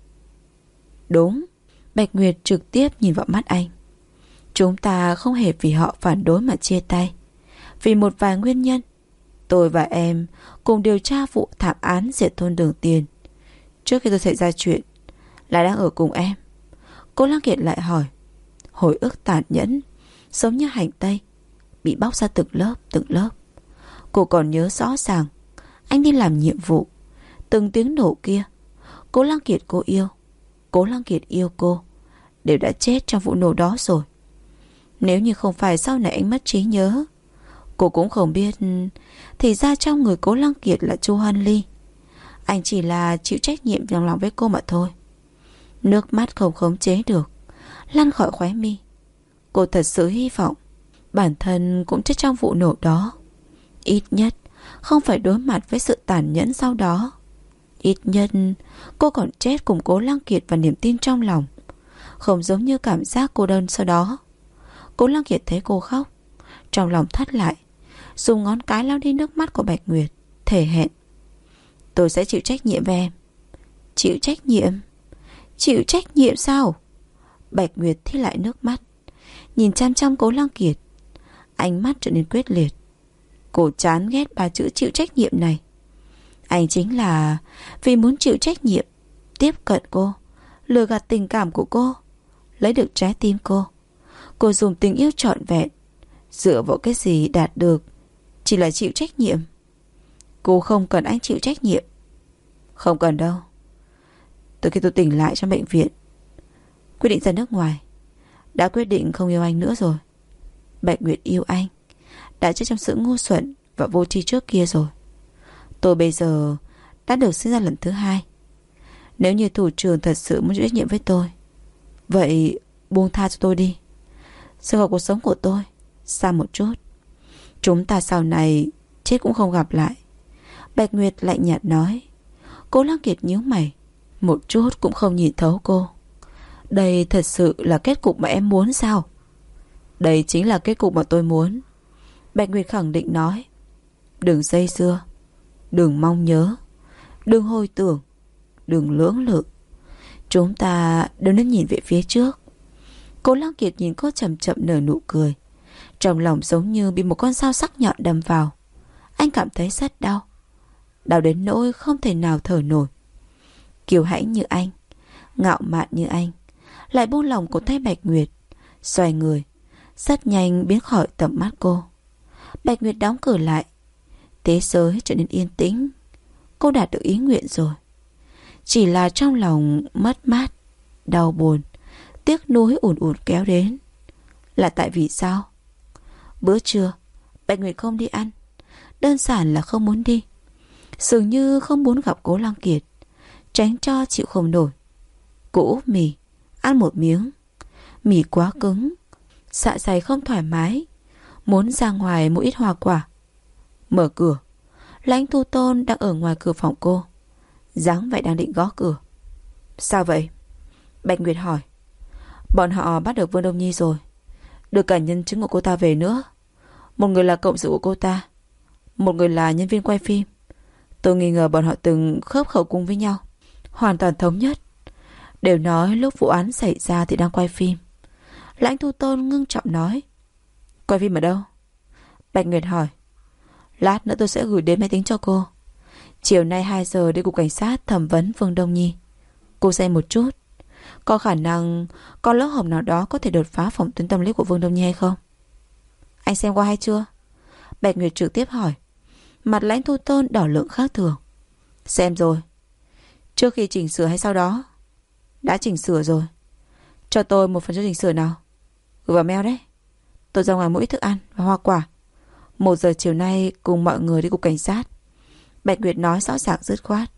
S2: Đúng. Bạch Nguyệt trực tiếp nhìn vào mắt anh. Chúng ta không hề vì họ phản đối mà chia tay. Vì một vài nguyên nhân, tôi và em cùng điều tra vụ thảm án diệt thôn Đường Tiền. Trước khi tôi xảy ra chuyện là đang ở cùng em. Cố Lăng Kiệt lại hỏi. Hồi ức tàn nhẫn, giống như hành tây, bị bóc ra từng lớp. Cô còn nhớ rõ ràng anh đi làm nhiệm vụ, từng tiếng nổ kia. Cố Lăng Kiệt cô yêu, Cố Lăng Kiệt yêu cô, đều đã chết trong vụ nổ đó rồi. Nếu như không phải sau này anh mất trí nhớ, cô cũng không biết thì ra trong người Cố Lăng Kiệt là Chu Hân Ly. Anh chỉ là chịu trách nhiệm trong lòng với cô mà thôi. Nước mắt không khống chế được lăn khỏi khóe mi. Cô thật sự hy vọng bản thân cũng chết trong vụ nổ đó. Ít nhất không phải đối mặt với sự tàn nhẫn sau đó. Ít nhất cô còn chết cùng Cố Lăng Kiệt và niềm tin trong lòng, không giống như cảm giác cô đơn sau đó. Cố Lăng Kiệt thấy cô khóc, trong lòng thắt lại, dùng ngón cái lau đi nước mắt của Bạch Nguyệt, thề hẹn: tôi sẽ chịu trách nhiệm về em. Chịu trách nhiệm? Chịu trách nhiệm sao? Bạch Nguyệt thi lại nước mắt, nhìn chăm chăm Cố Lăng Kiệt, ánh mắt trở nên quyết liệt. Cô chán ghét ba chữ chịu trách nhiệm này. Anh chính là vì muốn chịu trách nhiệm, tiếp cận cô, lừa gạt tình cảm của cô, lấy được trái tim cô. Cô dùng tình yêu trọn vẹn, dựa vào cái gì đạt được chỉ là chịu trách nhiệm. Cô không cần anh chịu trách nhiệm. Không cần đâu. Từ khi tôi tỉnh lại trong bệnh viện, quyết định ra nước ngoài, đã quyết định không yêu anh nữa rồi. Bạch Nguyệt yêu anh, đã chết trong sự ngu xuẩn và vô tri trước kia rồi. Tôi bây giờ đã được sinh ra lần thứ hai. Nếu như thủ trưởng thật sự muốn chịu trách nhiệm với tôi, vậy buông tha cho tôi đi, rời khỏi cuộc sống của tôi xa một chút. Chúng ta sau này chết cũng không gặp lại. Bạch Nguyệt lạnh nhạt nói. Cố Lăng Kiệt nhíu mày, một chút cũng không nhìn thấu cô. Đây thật sự là kết cục mà em muốn sao? Đây chính là kết cục mà tôi muốn. Bạch Nguyệt khẳng định nói. Đừng dây dưa, Đừng mong nhớ, đừng hồi tưởng, đừng lưỡng lự. Chúng ta đều nên nhìn về phía trước. Cố Lăng Kiệt nhìn cô chậm chậm nở nụ cười. Trong lòng giống như bị một con dao sắc nhọn đâm vào. Anh cảm thấy rất đau. Đau đến nỗi không thể nào thở nổi. Kiêu hãnh như anh, ngạo mạn như anh, lại buông lòng của tay Bạch Nguyệt. Xoay người, rất nhanh biến khỏi tầm mắt cô. Bạch Nguyệt đóng cửa lại. Thế giới trở nên yên tĩnh. Cô đạt được ý nguyện rồi. Chỉ là trong lòng mất mát, đau buồn, tiếc nuối ùn ùn kéo đến. Là tại vì sao? Bữa trưa Bạch Nguyệt không đi ăn. Đơn giản là không muốn đi. Dường như không muốn gặp Cố Lăng Kiệt. Tránh cho chịu không nổi. Cô úp mì, ăn một miếng. Mì quá cứng, dạ dày không thoải mái. Muốn ra ngoài mua ít hoa quả. Mở cửa, Lãnh Thu Tôn đang ở ngoài cửa phòng cô. dáng vẻ đang định gõ cửa. Sao vậy? Bạch Nguyệt hỏi. Bọn họ bắt được Vương Đông Nhi rồi. Được cả nhân chứng của cô ta về nữa. Một người là cộng sự của cô ta, một người là nhân viên quay phim. Tôi nghi ngờ bọn họ từng khớp khẩu cung với nhau. Hoàn toàn thống nhất. Đều nói lúc vụ án xảy ra thì đang quay phim. Lãnh Thu Tôn ngưng trọng nói. Quay phim ở đâu? Bạch Nguyệt hỏi. Lát nữa tôi sẽ gửi đến máy tính cho cô. Chiều nay 2 giờ đi cục cảnh sát thẩm vấn Vương Đông Nhi. Cô xem một chút. Có khả năng có lỗ hổng nào đó có thể đột phá phòng tuyến tâm lý của Vương Đông Nhi hay không? Anh xem qua hay chưa? Bạch Nguyệt trực tiếp hỏi. Mặt Lãnh Thu Tôn đỏ lượng khác thường. Xem rồi. Trước khi chỉnh sửa hay sau đó? Đã chỉnh sửa rồi. Cho tôi một phần cho chỉnh sửa nào. Gửi vào mail đấy. Tôi ra ngoài mua ít thức ăn và hoa quả. 1 giờ chiều nay cùng mọi người đi cục cảnh sát. Bạch Nguyệt nói rõ ràng dứt khoát.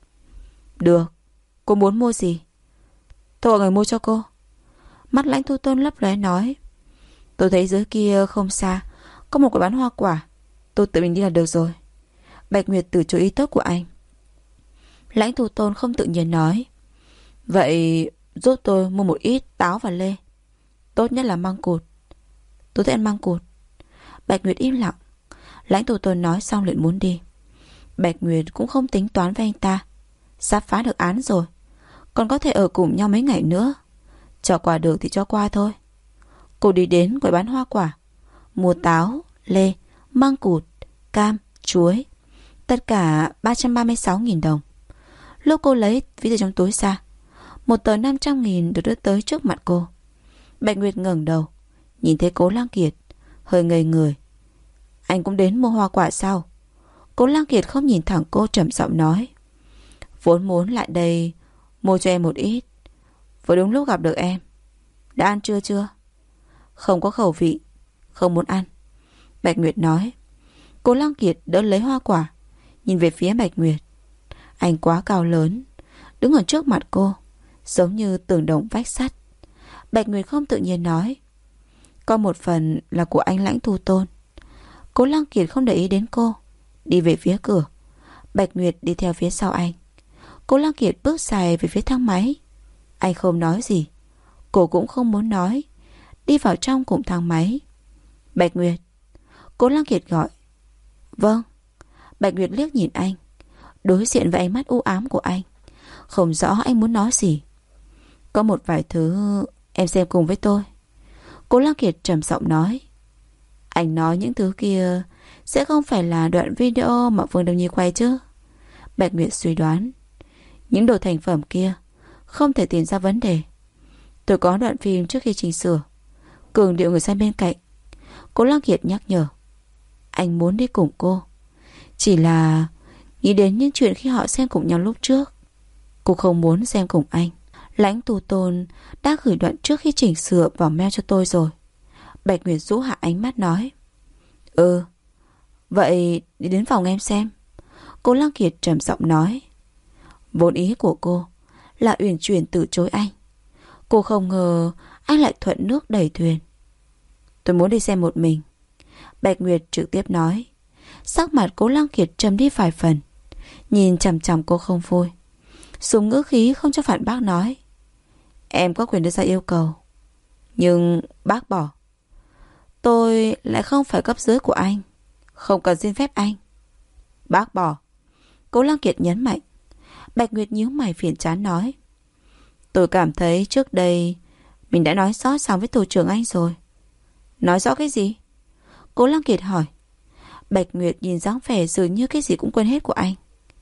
S2: Được. Cô muốn mua gì? Tôi gọi người mua cho cô. Mắt Lãnh Thu Tôn lấp lóe nói. Tôi thấy dưới kia không xa có một quầy bán hoa quả. Tôi tự mình đi là được rồi. Bạch Nguyệt từ chối ý tốt của anh. Lãnh Thu Tôn không tự nhiên nói. Vậy giúp tôi mua một ít táo và lê. Tốt nhất là măng cụt. Tôi thích ăn măng cụt. Bạch Nguyệt im lặng. Lãnh Thu Tôn nói xong liền muốn đi. Bạch Nguyệt cũng không tính toán với anh ta. Sắp phá được án rồi, còn có thể ở cùng nhau mấy ngày nữa. Cho qua được thì cho qua thôi. Cô đi đến quầy bán hoa quả, mua táo, lê, măng cụt, cam, chuối. Tất cả 336.000 đồng. Lúc cô lấy ví từ trong túi ra, một tờ 500.000 được đưa tới trước mặt cô. Bạch Nguyệt ngẩng đầu, nhìn thấy Cố Lăng Kiệt, hơi ngây người. Anh cũng đến mua hoa quả sao? Cố Lăng Kiệt không nhìn thẳng cô, trầm giọng nói. Vốn muốn lại đây mua cho em một ít. Vừa đúng lúc gặp được em. Đã ăn trưa chưa? Không có khẩu vị, không muốn ăn. Bạch Nguyệt nói. Cố Lăng Kiệt đỡ lấy hoa quả, nhìn về phía Bạch Nguyệt. Anh quá cao lớn, đứng ở trước mặt cô, giống như tường đồng vách sắt. Bạch Nguyệt không tự nhiên nói. Có một phần là của anh Lãnh Thu Tôn. Cố Lăng Kiệt không để ý đến cô, đi về phía cửa. Bạch Nguyệt đi theo phía sau anh. Cố Lăng Kiệt bước dài về phía thang máy. Anh không nói gì, cô cũng không muốn nói. Đi vào trong cùng thang máy. Bạch Nguyệt. Cố Lăng Kiệt gọi. Vâng. Bạch Nguyệt liếc nhìn anh, đối diện với ánh mắt u ám của anh. Không rõ anh muốn nói gì. Có một vài thứ em xem cùng với tôi. Cố Lăng Kiệt trầm giọng nói. Anh nói những thứ kia sẽ không phải là đoạn video mà Vương Đông Nhi quay chứ? Bạch Nguyệt suy đoán. Những đồ thành phẩm kia không thể tìm ra vấn đề. Tôi có đoạn phim trước khi chỉnh sửa, cường điệu người xem bên cạnh. Cố Lăng Kiệt nhắc nhở. Anh muốn đi cùng cô, chỉ là nghĩ đến những chuyện khi họ xem cùng nhau lúc trước. Cô không muốn xem cùng anh. Lãnh Thu Tôn đã gửi đoạn trước khi chỉnh sửa vào mail cho tôi rồi. Bạch Nguyệt rũ hạ ánh mắt nói. Ừ, vậy đi đến phòng em xem. Cố Lăng Kiệt trầm giọng nói. Vốn ý của cô là uyển chuyển từ chối anh. Cô không ngờ anh lại thuận nước đẩy thuyền. Tôi muốn đi xem một mình. Bạch Nguyệt trực tiếp nói. Sắc mặt Cố Lăng Kiệt trầm đi vài phần, nhìn chằm chằm cô không vui. Dùng ngữ khí không cho phản bác nói. Em có quyền đưa ra yêu cầu, nhưng bác bỏ. Tôi lại không phải cấp dưới của anh, không cần xin phép anh. Bác bỏ. Cố Lăng Kiệt nhấn mạnh. Bạch Nguyệt nhíu mày phiền chán nói. Tôi cảm thấy trước đây mình đã nói rõ ràng với thủ trưởng anh rồi. Nói rõ cái gì? Cố Lăng Kiệt hỏi. Bạch Nguyệt nhìn dáng vẻ dường như cái gì cũng quên hết của anh.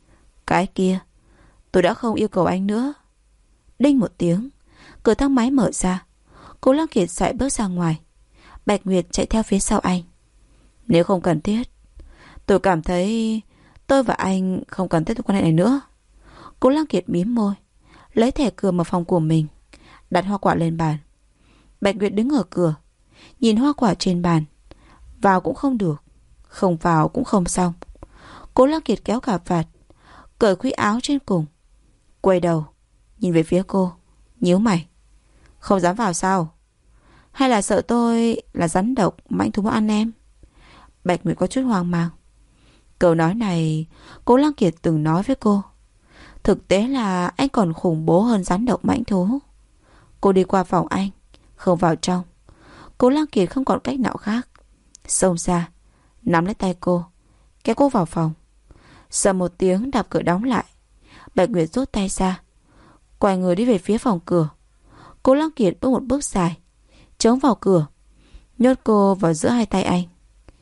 S2: Cái kia, tôi đã không yêu cầu anh nữa. Đinh một tiếng, cửa thang máy mở ra. Cố Lăng Kiệt chạy bước ra ngoài. Bạch Nguyệt chạy theo phía sau anh. Nếu không cần thiết, tôi cảm thấy tôi và anh không cần tiếp tục quan hệ này nữa. Cố Lăng Kiệt mím môi, lấy thẻ cửa vào phòng của mình, đặt hoa quả lên bàn. Bạch Nguyệt đứng ở cửa, nhìn hoa quả trên bàn. Vào cũng không được, không vào cũng không xong. Cố Lăng Kiệt kéo cà vạt, cởi khuy áo trên cùng, quay đầu nhìn về phía cô, nhíu mày. Không dám vào sao? Hay là sợ tôi là rắn độc mãnh thú muốn ăn em? Bạch Nguyệt có chút hoang mang. Câu nói này Cố Lăng Kiệt từng nói với cô. Thực tế là anh còn khủng bố hơn rắn độc mãnh thú. Cô đi qua phòng anh, không vào trong. Cố Lăng Kiệt không còn cách nào khác, xông ra, nắm lấy tay cô, kéo cô vào phòng. Sau một tiếng đạp cửa đóng lại, Bạch Nguyệt rút tay ra, quay người đi về phía phòng cửa. Cố Lăng Kiệt bước một bước dài, chống vào cửa, nhốt cô vào giữa hai tay anh.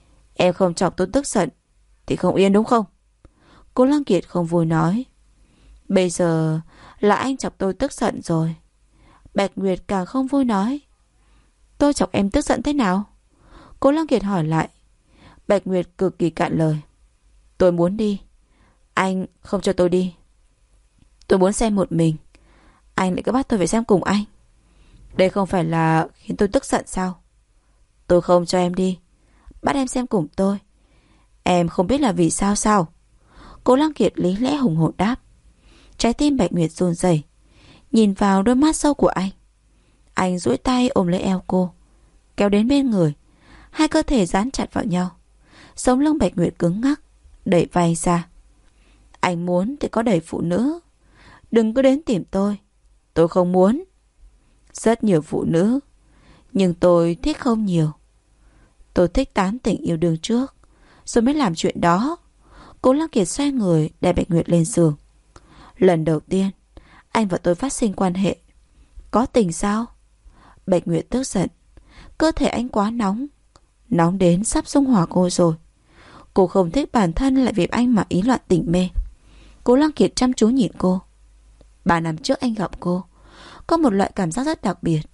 S2: Em không chọc tôi tức giận thì không yên đúng không? Cố Lăng Kiệt không vui nói. Bây giờ là anh chọc tôi tức giận rồi. Bạch Nguyệt càng không vui nói. Tôi chọc em tức giận thế nào? Cố Lăng Kiệt hỏi lại. Bạch Nguyệt cực kỳ cạn lời. Tôi muốn đi, anh không cho tôi đi. Tôi muốn xem một mình, anh lại cứ bắt tôi phải xem cùng anh. Đây không phải là khiến tôi tức giận sao? Tôi không cho em đi, bắt em xem cùng tôi. Em không biết là vì sao sao? Cố Lăng Kiệt lý lẽ hùng hồn đáp. Trái tim Bạch Nguyệt run rẩy, nhìn vào đôi mắt sâu của anh. Anh duỗi tay ôm lấy eo cô, kéo đến bên người. Hai cơ thể dán chặt vào nhau. Sống lưng Bạch Nguyệt cứng ngắc, đẩy vai ra. Anh muốn thì có đẩy phụ nữ, đừng có đến tìm tôi. Tôi không muốn. Rất nhiều phụ nữ, nhưng tôi thích không nhiều. Tôi thích tán tỉnh yêu đương trước, rồi mới làm chuyện đó. Cố Lăng Kiệt xoay người đè Bạch Nguyệt lên giường. Lần đầu tiên anh và tôi phát sinh quan hệ. Có tình sao? Bạch Nguyệt tức giận. Cơ thể anh quá nóng, nóng đến sắp xung hỏa cô rồi. Cô không thích bản thân lại vì anh mà ý loạn tỉnh mê. Cố Lăng Kiệt chăm chú nhìn cô. 3 năm trước anh gặp cô, có một loại cảm giác rất đặc biệt.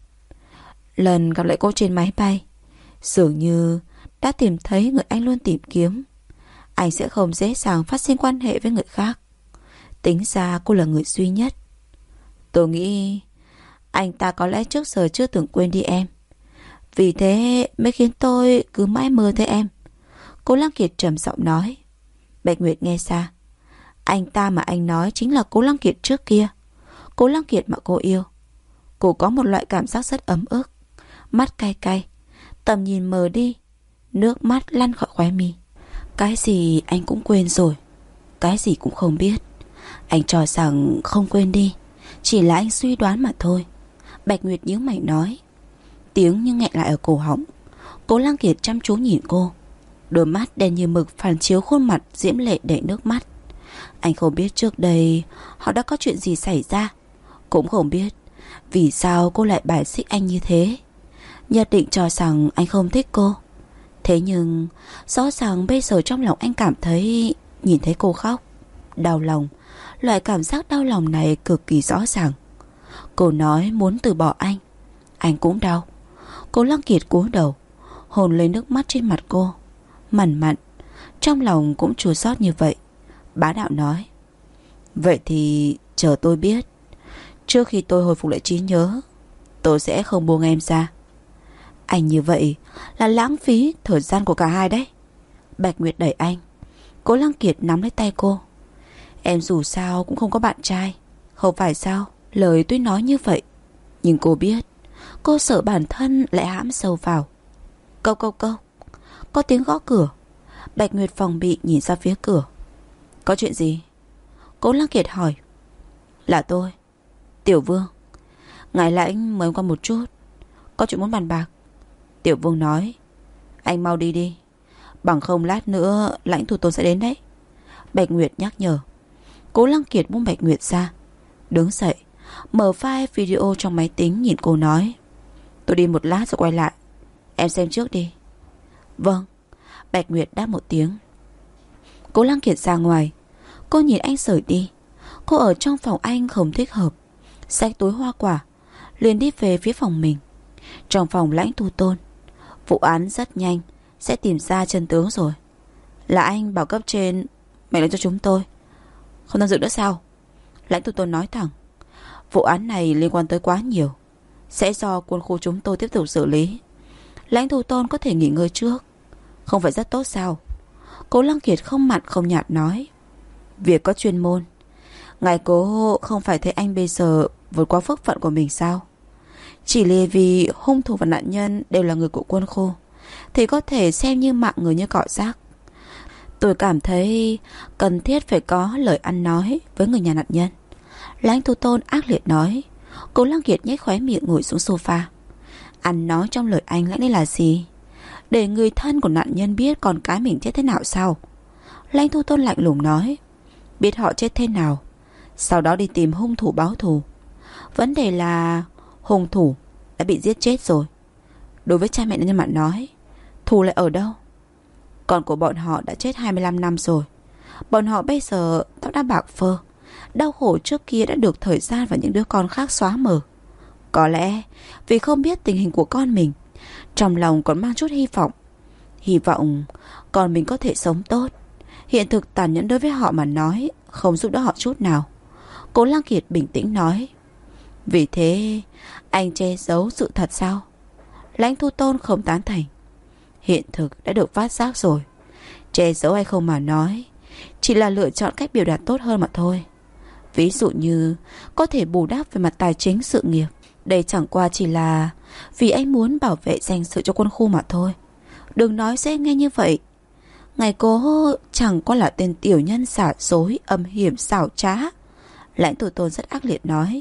S2: Lần gặp lại cô trên máy bay, dường như đã tìm thấy người anh luôn tìm kiếm. Anh sẽ không dễ dàng phát sinh quan hệ với người khác. Tính ra cô là người duy nhất. Tôi nghĩ anh ta có lẽ trước giờ chưa từng quên đi em, vì thế mới khiến tôi cứ mãi mơ thấy em. Cố Lăng Kiệt trầm giọng nói. Bạch Nguyệt nghe xa. Anh ta mà anh nói chính là Cố Lăng Kiệt trước kia. Cố Lăng Kiệt mà cô yêu. Cô có một loại cảm giác rất ấm ức, mắt cay cay, tầm nhìn mờ đi, nước mắt lăn khỏi khóe mi. Cái gì anh cũng quên rồi, cái gì cũng không biết. Anh cho rằng không quên đi, chỉ là anh suy đoán mà thôi. Bạch Nguyệt nhíu mày nói. Tiếng như nghẹn lại ở cổ họng. Cố Lăng Kiệt chăm chú nhìn cô. Đôi mắt đen như mực phản chiếu khuôn mặt diễm lệ đầy nước mắt. Anh không biết trước đây họ đã có chuyện gì xảy ra, cũng không biết vì sao cô lại bài xích anh như thế. Nhất định cho rằng anh không thích cô. Thế nhưng rõ ràng bây giờ trong lòng anh cảm thấy, nhìn thấy cô khóc, đau lòng. Loại cảm giác đau lòng này cực kỳ rõ ràng. Cô nói muốn từ bỏ anh cũng đau. Cố Lăng Kiệt cúi đầu hôn lấy nước mắt trên mặt cô, mặn mặn, trong lòng cũng chua xót như vậy. Bá đạo nói. Vậy thì chờ tôi biết. Trước khi tôi hồi phục lại trí nhớ, tôi sẽ không buông em ra. Anh như vậy là lãng phí thời gian của cả hai đấy. Bạch Nguyệt đẩy anh. Cố Lăng Kiệt nắm lấy tay cô. Em dù sao cũng không có bạn trai, không phải sao? Lời tuy nói như vậy, nhưng cô biết cô sợ bản thân lại hãm sâu vào. Câu. Có tiếng gõ cửa. Bạch Nguyệt phòng bị nhìn ra phía cửa. Có chuyện gì? Cố Lăng Kiệt hỏi. Là tôi, Tiểu Vương. Ngài Lãnh mời em qua một chút, có chuyện muốn bàn bạc. Tiểu Vương nói. Anh mau đi đi, bằng không lát nữa Lãnh Thủ Tôn sẽ đến đấy. Bạch Nguyệt nhắc nhở. Cố Lăng Kiệt buông Bạch Nguyệt ra, đứng dậy, mở file video trong máy tính nhìn cô nói: tôi đi một lát rồi quay lại, em xem trước đi. Vâng. Bạch Nguyệt đáp một tiếng. Cố Lăng Kiệt ra ngoài. Cô nhìn anh rời đi. Cô ở trong phòng anh không thích hợp, xách túi hoa quả liền đi về phía phòng mình. Trong phòng Lãnh Thu Tôn, vụ án rất nhanh sẽ tìm ra chân tướng rồi. Là anh bảo cấp trên mệnh lệnh cho chúng tôi không tham dự nữa sao? Lãnh Thu Tôn nói thẳng: vụ án này liên quan tới quá nhiều, sẽ do quân khu chúng tôi tiếp tục xử lý. Lãnh Thu Tôn có thể nghỉ ngơi trước, không phải rất tốt sao? Cố Lăng Kiệt không mặn không nhạt nói: việc có chuyên môn. Ngài Cố không phải thấy anh bây giờ vượt qua phước phận của mình sao? Chỉ là vì hung thủ và nạn nhân đều là người của quân khu thì có thể xem như mạng người như cọ rác. Tôi cảm thấy cần thiết phải có lời ăn nói với người nhà nạn nhân. Lãnh Thu Tôn ác liệt nói. Cố Lăng Kiệt nhếch khóe miệng ngồi xuống sofa. Ăn nói trong lời anh lãnh đây là gì? Để người thân của nạn nhân biết con cái mình chết thế nào sao? Lãnh Thu Tôn lạnh lùng nói: biết họ chết thế nào, sau đó đi tìm hung thủ báo thù. Vấn đề là hung thủ đã bị giết chết rồi. Đối với cha mẹ nạn nhân mà nói, thù lại ở đâu? Con của bọn họ đã chết 25 năm rồi. Bọn họ bây giờ tóc đã bạc phơ, đau khổ trước kia đã được thời gian và những đứa con khác xóa mờ. Có lẽ vì không biết tình hình của con mình, trong lòng còn mang chút hy vọng. Hy vọng con mình có thể sống tốt. Hiện thực tàn nhẫn đối với họ mà nói không giúp đỡ họ chút nào. Cố Lăng Kiệt bình tĩnh nói: vì thế anh che giấu sự thật sao? Lãnh Thu Tôn không tán thành. Hiện thực đã được phát giác rồi. Che giấu hay không mà nói, chỉ là lựa chọn cách biểu đạt tốt hơn mà thôi. Ví dụ như có thể bù đắp về mặt tài chính sự nghiệp. Đây chẳng qua chỉ là vì anh muốn bảo vệ danh dự cho quân khu mà thôi. Đừng nói dễ nghe như vậy. Ngài Cố chẳng qua là tên tiểu nhân xả dối, âm hiểm, xảo trá. Lãnh Thu Tôn rất ác liệt nói: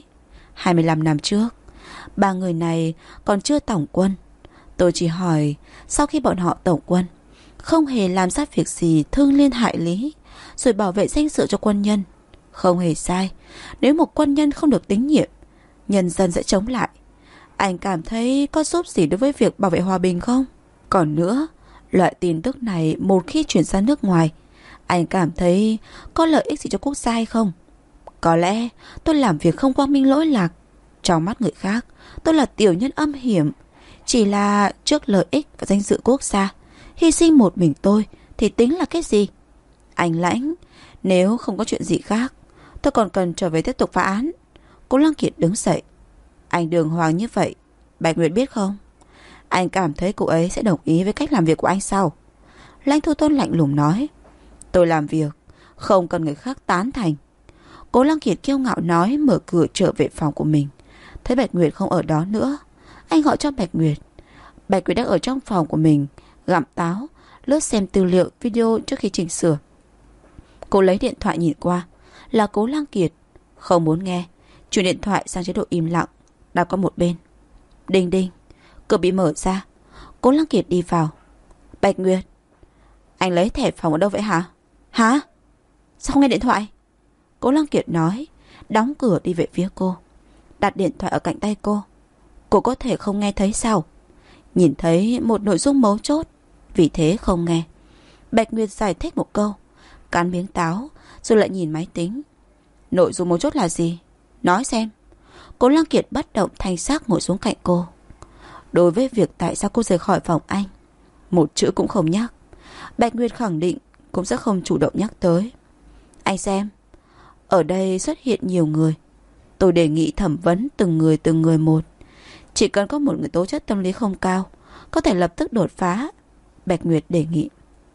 S2: 25 năm trước, ba người này còn chưa tổng quân. Tôi chỉ hỏi, sau khi bọn họ tổng quân, không hề làm ra việc gì thương liên hại lý, rồi bảo vệ danh dự cho quân nhân. Không hề sai. Nếu một quân nhân không được tín nhiệm, nhân dân sẽ chống lại. Anh cảm thấy có giúp gì đối với việc bảo vệ hòa bình không? Còn nữa, loại tin tức này một khi chuyển ra nước ngoài, anh cảm thấy có lợi ích gì cho quốc gia hay không? Có lẽ tôi làm việc không quang minh lỗi lạc. Trong mắt người khác, tôi là tiểu nhân âm hiểm. Chỉ là trước lợi ích và danh dự quốc gia, hy sinh một mình tôi thì tính là cái gì? Anh Lãnh, nếu không có chuyện gì khác, tôi còn cần trở về tiếp tục phá án. Cố Lăng Kiệt đứng dậy. Anh đường hoàng như vậy, Bạch Nguyệt biết không? Anh cảm thấy cô ấy sẽ đồng ý với cách làm việc của anh sao? Lãnh Thu Tôn lạnh lùng nói: tôi làm việc không cần người khác tán thành. Cố Lăng Kiệt kiêu ngạo nói, mở cửa trở về phòng của mình. Thấy Bạch Nguyệt không ở đó nữa, anh gọi cho Bạch Nguyệt. Bạch Nguyệt đang ở trong phòng của mình, gặm táo, lướt xem tư liệu video trước khi chỉnh sửa. Cô lấy điện thoại nhìn qua, là Cố Lăng Kiệt. Không muốn nghe, chuyển điện thoại sang chế độ im lặng, đặt qua một bên. Đinh đinh, cửa bị mở ra. Cố Lăng Kiệt đi vào. Bạch Nguyệt, anh lấy thẻ phòng ở đâu vậy hả? Hả? Sao không nghe điện thoại? Cố Lăng Kiệt nói, đóng cửa đi về phía cô, đặt điện thoại ở cạnh tay cô. Cô có thể không nghe thấy sao? Nhìn thấy một nội dung mấu chốt, vì thế không nghe. Bạch Nguyệt giải thích một câu, cắn miếng táo, rồi lại nhìn máy tính. Nội dung mấu chốt là gì? Nói xem. Cố Lăng Kiệt bất động thanh sắc ngồi xuống cạnh cô. Đối với việc tại sao cô rời khỏi phòng anh, một chữ cũng không nhắc. Bạch Nguyệt khẳng định cũng sẽ không chủ động nhắc tới. Anh xem, ở đây xuất hiện nhiều người. Tôi đề nghị thẩm vấn từng người một. Chỉ cần có một người tố chất tâm lý không cao, có thể lập tức đột phá. Bạch Nguyệt đề nghị.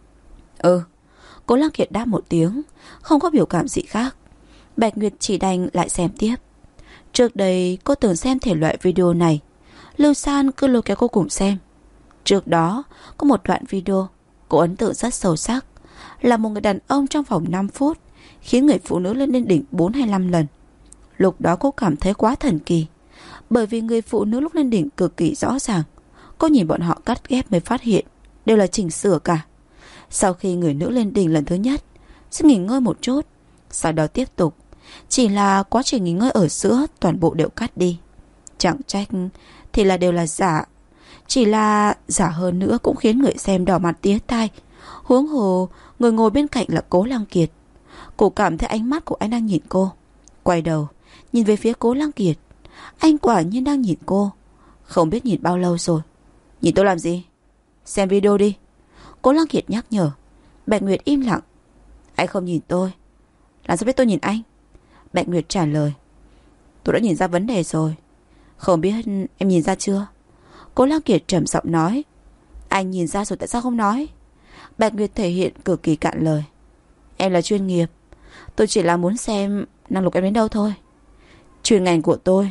S2: Cố Lăng Kiệt đáp một tiếng, không có biểu cảm gì khác. Bạch Nguyệt chỉ đành lại xem tiếp. Trước đây cô từng xem thể loại video này, Lưu San cứ lôi kéo cô cùng xem. Trước đó có một đoạn video cô ấn tượng rất sâu sắc, là một người đàn ông trong vòng 5 phút khiến người phụ nữ lên đỉnh 4 hay 5 lần. Lúc đó cô cảm thấy quá thần kỳ, bởi vì người phụ nữ lúc lên đỉnh cực kỳ rõ ràng. Cô nhìn bọn họ cắt ghép mới phát hiện đều là chỉnh sửa cả. Sau khi người nữ lên đỉnh lần thứ nhất, sẽ nghỉ ngơi một chút, Sau đó tiếp tục. Chỉ là quá trình nghỉ ngơi ở giữa toàn bộ đều cắt đi. Chẳng trách thì là đều là giả. Chỉ là giả hơn nữa cũng khiến người xem đỏ mặt tía tai. Huống hồ người ngồi bên cạnh là Cố Lăng Kiệt. Cô cảm thấy ánh mắt của anh đang nhìn cô. Quay đầu nhìn về phía Cố Lăng Kiệt. Anh quả nhiên đang nhìn cô. Không biết nhìn bao lâu rồi. Nhìn tôi làm gì? Xem video đi. Cố Lăng Kiệt nhắc nhở. Bạch Nguyệt im lặng. Anh không nhìn tôi, làm sao biết tôi nhìn anh? Bạch Nguyệt trả lời. Tôi đã nhìn ra vấn đề rồi. Không biết em nhìn ra chưa? Cố Lăng Kiệt trầm giọng nói. Anh nhìn ra rồi tại sao không nói? Bạch Nguyệt thể hiện cực kỳ cạn lời. Em là chuyên nghiệp, tôi chỉ là muốn xem năng lực em đến đâu thôi. Chuyên ngành của tôi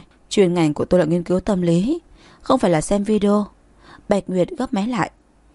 S2: là nghiên cứu tâm lý, không phải là xem video. Bạch Nguyệt gấp máy lại.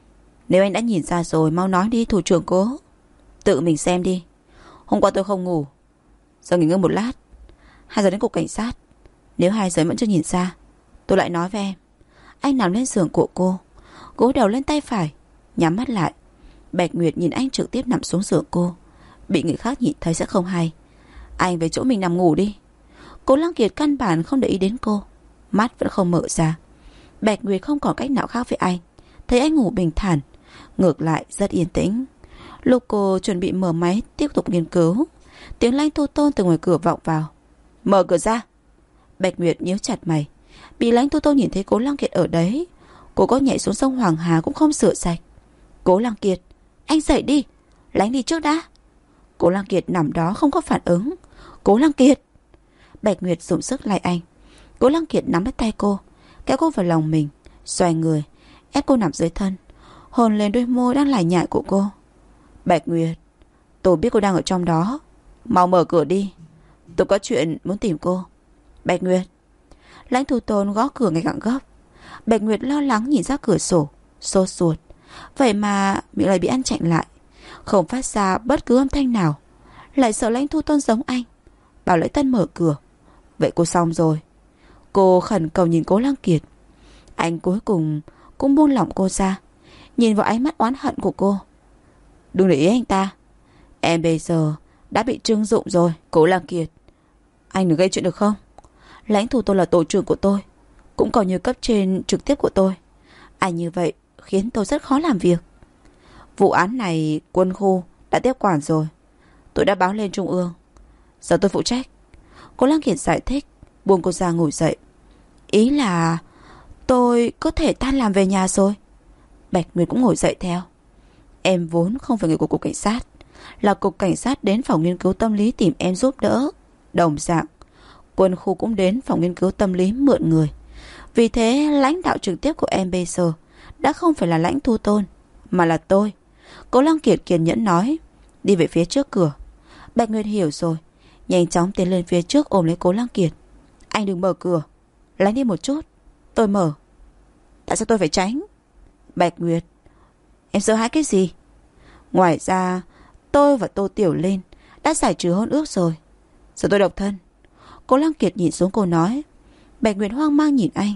S2: Nếu anh đã nhìn ra rồi, mau nói đi thủ trưởng Cố. Tự mình xem đi. Hôm qua tôi không ngủ, giờ nghỉ ngơi một lát, 2 giờ đến cục cảnh sát. Nếu 2 giờ vẫn chưa nhìn ra, tôi lại nói với em. Anh nằm lên giường của cô, gối đầu lên tay phải, nhắm mắt lại. Bạch Nguyệt nhìn anh trực tiếp nằm xuống giường cô. Bị người khác nhìn thấy sẽ không hay. Anh về chỗ mình nằm ngủ đi. Cố Lăng Kiệt căn bản không để ý đến cô, mắt vẫn không mở ra. Bạch Nguyệt không còn cách nào khác với anh. Thấy anh ngủ bình thản, ngược lại rất yên tĩnh. Lúc cô chuẩn bị mở máy tiếp tục nghiên cứu, tiếng Lãnh Thu Tôn từ ngoài cửa vọng vào. Mở cửa ra. Bạch Nguyệt nhíu chặt mày. Bị Lãnh Thu Tôn nhìn thấy Cố Lăng Kiệt ở đấy, cô có nhảy xuống sông Hoàng Hà cũng không rửa sạch. Cố Lăng Kiệt, anh dậy đi, Lãnh đi trước đã. Cố Lăng Kiệt nằm đó không có phản ứng. Cố Lăng Kiệt. Bạch Nguyệt dùng sức lay anh. Cố Lăng Kiệt nắm lấy tay cô, kéo cô vào lòng mình, xoay người, ép cô nằm dưới thân, hôn lên đôi môi đang lải nhải của cô. Bạch Nguyệt, tôi biết cô đang ở trong đó, mau mở cửa đi, tôi có chuyện muốn tìm cô. Bạch Nguyệt. Lãnh Thu Tôn gõ cửa ngày càng gấp. Bạch Nguyệt lo lắng nhìn ra cửa sổ, sốt ruột. Vậy mà miệng lại bị ăn chặn lại, không phát ra bất cứ âm thanh nào. Lại sợ Lãnh Thu Tôn giống anh, bảo Lễ Tân mở cửa. Vậy cô xong rồi. Cô khẩn cầu nhìn Cố Lăng Kiệt. Anh cuối cùng cũng buông lỏng cô ra, nhìn vào ánh mắt oán hận của cô. Đừng để ý anh ta, em bây giờ đã bị trưng dụng rồi. Cố Lăng Kiệt, anh đừng gây chuyện được không? Lãnh Thu Tôn là tổ trưởng của tôi, cũng còn như cấp trên trực tiếp của tôi. Anh như vậy khiến tôi rất khó làm việc. Vụ án này quân khu đã tiếp quản rồi, tôi đã báo lên trung ương, giờ tôi phụ trách. Cố Lăng Kiệt giải thích, buông cô ra ngồi dậy. Ý là tôi có thể tan làm về nhà rồi. Bạch Nguyệt cũng ngồi dậy theo. Em vốn không phải người của cục cảnh sát, là cục cảnh sát đến phòng nghiên cứu tâm lý tìm em giúp đỡ. Đồng dạng, quân khu cũng đến phòng nghiên cứu tâm lý mượn người. Vì thế lãnh đạo trực tiếp của em bây giờ đã không phải là Lãnh Thu Tôn, mà là tôi. Cố Lăng Kiệt kiên nhẫn nói, đi về phía trước cửa. Bạch Nguyệt hiểu rồi, nhanh chóng tiến lên phía trước ôm lấy Cố Lăng Kiệt. Anh đừng mở cửa, lánh đi một chút, tôi mở. Tại sao tôi phải tránh? Bạch Nguyệt, em sợ hãi cái gì? Ngoài ra tôi và Tô Tiểu Linh đã giải trừ hôn ước rồi, giờ tôi độc thân. Cố Lăng Kiệt nhìn xuống cô nói. Bạch Nguyệt hoang mang nhìn anh.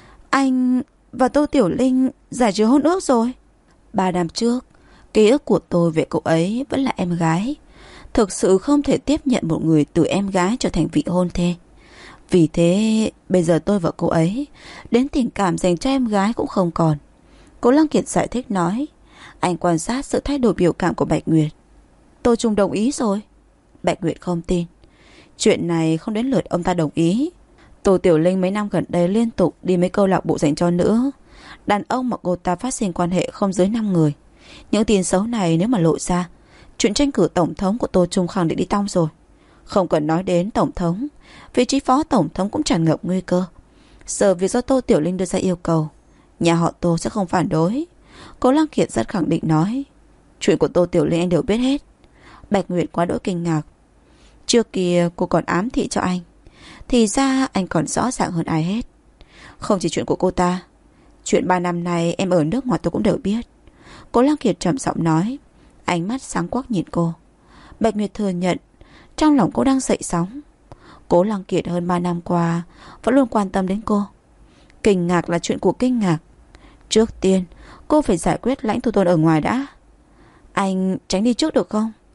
S2: Anh và Tô Tiểu Linh giải trừ hôn ước rồi? 3 năm trước, ký ức của tôi về cậu ấy vẫn là em gái. Thực sự không thể tiếp nhận một người từ em gái trở thành vị hôn thê. Vì thế bây giờ tôi và cô ấy đến tình cảm dành cho em gái cũng không còn. Cố Lăng Kiệt giải thích nói. Anh quan sát sự thay đổi biểu cảm của Bạch Nguyệt. Tôi trùng đồng ý rồi. Bạch Nguyệt không tin. Chuyện này không đến lượt ông ta đồng ý. Tô Tiểu Linh mấy năm gần đây liên tục đi mấy câu lạc bộ dành cho nữ đàn ông mà cô ta phát sinh quan hệ không dưới 5 người. Những tin xấu này nếu mà lộ ra, chuyện tranh cử tổng thống của Tô Trung khẳng định đi tong rồi. Không cần nói đến tổng thống, vị trí phó tổng thống cũng tràn ngập nguy cơ. Giờ việc do Tô Tiểu Linh đưa ra yêu cầu, nhà họ Tô sẽ không phản đối. Cố Lăng Kiệt rất khẳng định nói. Chuyện của Tô Tiểu Linh anh đều biết hết. Bạch Nguyệt quá đỗi kinh ngạc. Trước kia cô còn ám thị cho anh, thì ra anh còn rõ ràng hơn ai hết. Không chỉ chuyện của cô ta, chuyện 3 năm nay em ở nước ngoài tôi cũng đều biết. Cố Lăng Kiệt trầm giọng nói, ánh mắt sáng quắc nhìn cô. Bạch Nguyệt thừa nhận, trong lòng cô đang dậy sóng. Cố Lăng Kiệt hơn 3 năm qua vẫn luôn quan tâm đến cô. Kinh ngạc là chuyện của kinh ngạc. Trước tiên cô phải giải quyết Lãnh Thu Tôn ở ngoài đã. Anh tránh đi trước được không?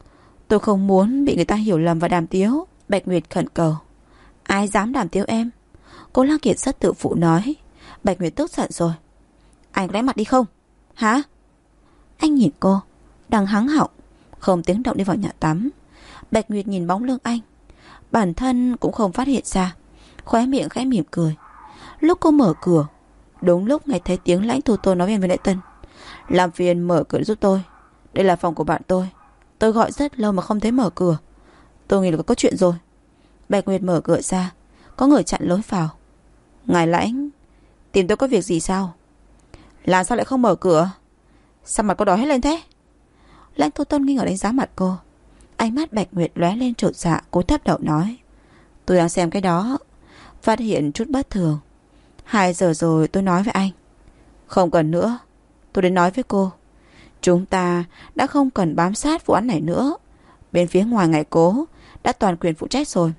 S2: Tôi không muốn bị người ta hiểu lầm và đàm tiếu. Bạch Nguyệt khẩn cầu. Ai dám đàm tiếu em? Cố Lăng Kiệt rất tự phụ nói. Bạch Nguyệt tức giận rồi. Anh có đánh mặt đi không? Hả? Anh nhìn cô, đang hắng họng, không tiếng động đi vào nhà tắm. Bạch Nguyệt nhìn bóng lưng anh, bản thân cũng không phát hiện ra, khóe miệng khẽ mỉm cười. Lúc cô mở cửa, đúng lúc nghe thấy tiếng Lãnh Thu Tôn nói với Lễ Tân. Làm phiền mở cửa giúp tôi, đây là phòng của bạn tôi gọi rất lâu mà không thấy mở cửa. Tôi nghĩ là có chuyện rồi. Bạch Nguyệt mở cửa ra, có người chặn lối vào. Ngài Lãnh, tìm tôi có việc gì sao? Là sao lại không mở cửa? Sao mặt cô đỏ hết lên thế? Lãnh Thu Tôn nghi ngờ đánh giá mặt cô. Ánh mắt Bạch Nguyệt lóe lên trột dạ, cúi thấp đầu nói. Tôi đang xem cái đó, phát hiện chút bất thường. 2 giờ rồi tôi nói với anh. Không cần nữa, tôi đến nói với cô. Chúng ta đã không cần bám sát vụ án này nữa. Bên phía ngoài Ngải Cố đã toàn quyền phụ trách rồi.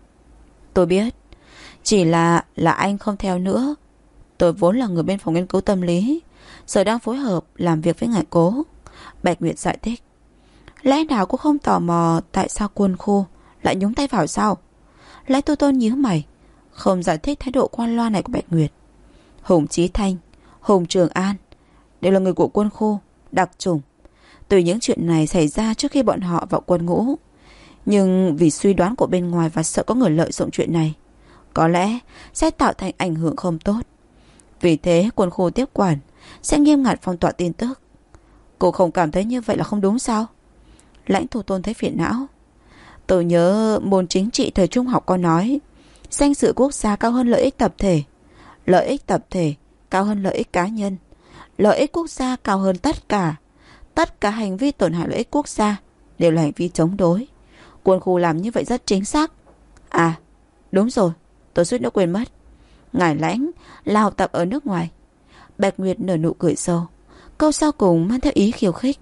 S2: Tôi biết, chỉ là anh không theo nữa. Tôi vốn là người bên phòng nghiên cứu tâm lý, giờ đang phối hợp làm việc với Ngải Cố. Bạch Nguyệt giải thích. Lẽ nào cô không tò mò tại sao quân khu lại nhúng tay vào sao? Lãnh Thu Tôn nhíu mày, không giải thích thái độ qua loa này của Bạch Nguyệt. Hùng Chí Thanh, Hùng Trường An đều là người của quân khu đặc chủng. Tuy những chuyện này xảy ra trước khi bọn họ vào quân ngũ, nhưng vì suy đoán của bên ngoài và sợ có người lợi dụng chuyện này, có lẽ sẽ tạo thành ảnh hưởng không tốt. Vì thế quân khu tiếp quản sẽ nghiêm ngặt phong tỏa tin tức. Cô không cảm thấy như vậy là không đúng sao? Lãnh Thu Tôn thấy phiền não. Tôi nhớ môn chính trị thời trung học có nói, danh dự quốc gia cao hơn lợi ích tập thể, lợi ích tập thể cao hơn lợi ích cá nhân, lợi ích quốc gia cao hơn tất cả. Tất cả hành vi tổn hại lợi ích quốc gia đều là hành vi chống đối. Quân khu làm như vậy rất chính xác. À, đúng rồi, tôi suýt nữa quên mất. Ngài Lãnh là học tập ở nước ngoài. Bạch Nguyệt nở nụ cười sâu, câu sau cùng mang theo ý khiêu khích.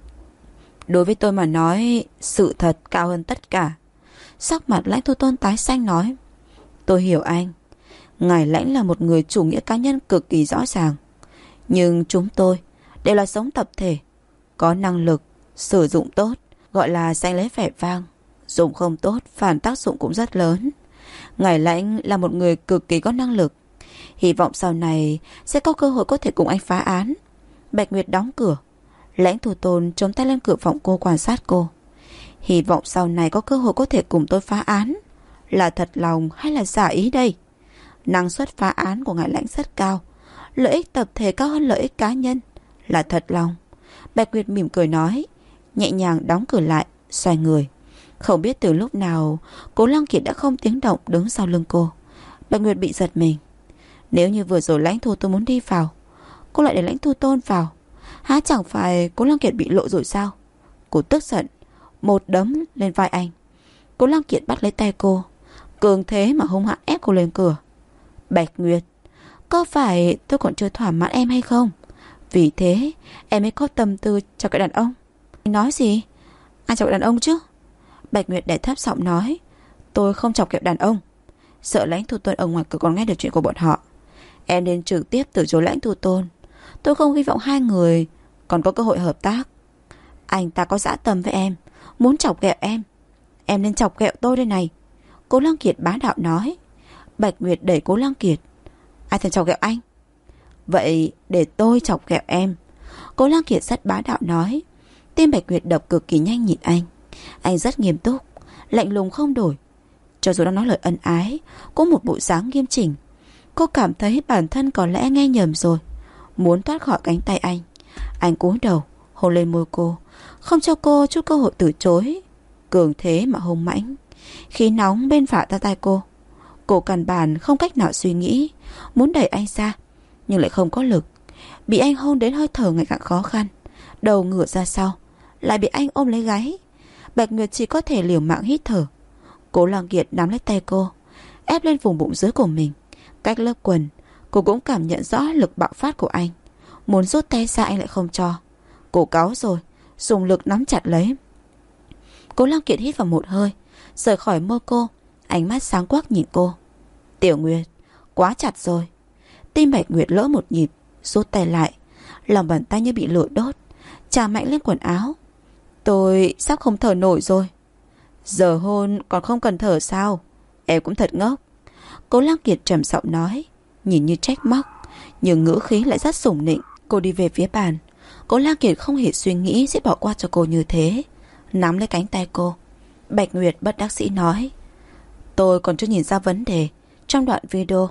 S2: Đối với tôi mà nói, sự thật cao hơn tất cả. Sắc mặt Lãnh Thu Tôn tái xanh nói. Tôi hiểu anh. Ngài Lãnh là một người chủ nghĩa cá nhân cực kỳ rõ ràng. Nhưng chúng tôi đều là sống tập thể, có năng lực, sử dụng tốt, gọi là danh lấy vẻ vang. Dùng không tốt, phản tác dụng cũng rất lớn. Ngài Lãnh là một người cực kỳ có năng lực. Hy vọng sau này sẽ có cơ hội có thể cùng anh phá án. Bạch Nguyệt đóng cửa. Lãnh Thu Tôn chống tay lên cửa phòng cô quan sát cô. Hy vọng sau này có cơ hội có thể cùng tôi phá án. Là thật lòng hay là giả ý đây? Năng suất phá án của Ngài Lãnh rất cao, lợi ích tập thể cao hơn lợi ích cá nhân. Là thật lòng. Bạch Nguyệt mỉm cười nói, nhẹ nhàng đóng cửa lại, xoay người. Không biết từ lúc nào Cố Lăng Kiệt đã không tiếng động đứng sau lưng cô. Bạch Nguyệt bị giật mình. Nếu như vừa rồi Lãnh Thu Tôn muốn đi vào, cô lại để Lãnh Thu Tôn vào, há chẳng phải Cố Lăng Kiệt bị lộ rồi sao? Cô tức giận, một đấm lên vai anh. Cố Lăng Kiệt bắt lấy tay cô, cường thế mà hung hãn ép cô lên cửa. Bạch Nguyệt, có phải tôi còn chưa thỏa mãn em hay không? Vì thế em mới có tâm tư chọc cái đàn ông. Anh nói gì? Ai chọc đàn ông chứ? Bạch Nguyệt đè thấp giọng nói. Tôi không chọc kẹo đàn ông. Sợ Lãnh Thu Tôn ở ngoài cửa còn nghe được chuyện của bọn họ, em nên trực tiếp từ chối Lãnh Thu Tôn. Tôi không hy vọng hai người còn có cơ hội hợp tác. Anh ta có dã tâm với em, muốn chọc ghẹo em nên chọc ghẹo tôi đây này. Cố Lăng Kiệt bá đạo nói. Bạch Nguyệt đẩy Cố Lăng Kiệt. Ai thèm chọc ghẹo anh? Vậy để tôi chọc ghẹo em. Cố Lăng Kiệt rất bá đạo nói. Tim Bạch Nguyệt đập cực kỳ nhanh nhìn anh. Anh rất nghiêm túc, lạnh lùng không đổi. Cho dù đang nói lời ân ái, có một bộ dáng nghiêm chỉnh. Cô cảm thấy bản thân có lẽ nghe nhầm rồi, muốn thoát khỏi cánh tay anh. Anh cúi đầu hôn lên môi cô, không cho cô chút cơ hội từ chối. Cường thế mà hung mãnh, khí nóng bên phải ra tay cô. Cô căn bản không cách nào suy nghĩ, muốn đẩy anh ra nhưng lại không có lực. Bị anh hôn đến hơi thở ngày càng khó khăn, đầu ngửa ra sau, lại bị anh ôm lấy gáy. Bạch Nguyệt chỉ có thể liều mạng hít thở. Cố Lăng Kiệt nắm lấy tay cô, ép lên vùng bụng dưới của mình. Cách lớp quần, cô cũng cảm nhận rõ lực bạo phát của anh. Muốn rút tay ra anh lại không cho. Cô cáu rồi, dùng lực nắm chặt lấy. Cố Lăng Kiệt hít vào một hơi, rời khỏi môi cô, ánh mắt sáng quắc nhìn cô. Tiểu Nguyệt, quá chặt rồi. Tim Bạch Nguyệt lỡ một nhịp, rút tay lại. Lòng bàn tay như bị lửa đốt, chà mạnh lên quần áo. Tôi sắp không thở nổi rồi. Giờ hôn còn không cần thở sao? Em cũng thật ngốc. Cố Lăng Kiệt trầm giọng nói, nhìn như trách móc, nhưng ngữ khí lại rất sủng nịnh. Cô đi về phía bàn. Cố Lăng Kiệt không hề suy nghĩ sẽ bỏ qua cho cô như thế, nắm lấy cánh tay cô. Bạch Nguyệt bất đắc dĩ nói, tôi còn chưa nhìn ra vấn đề trong đoạn video.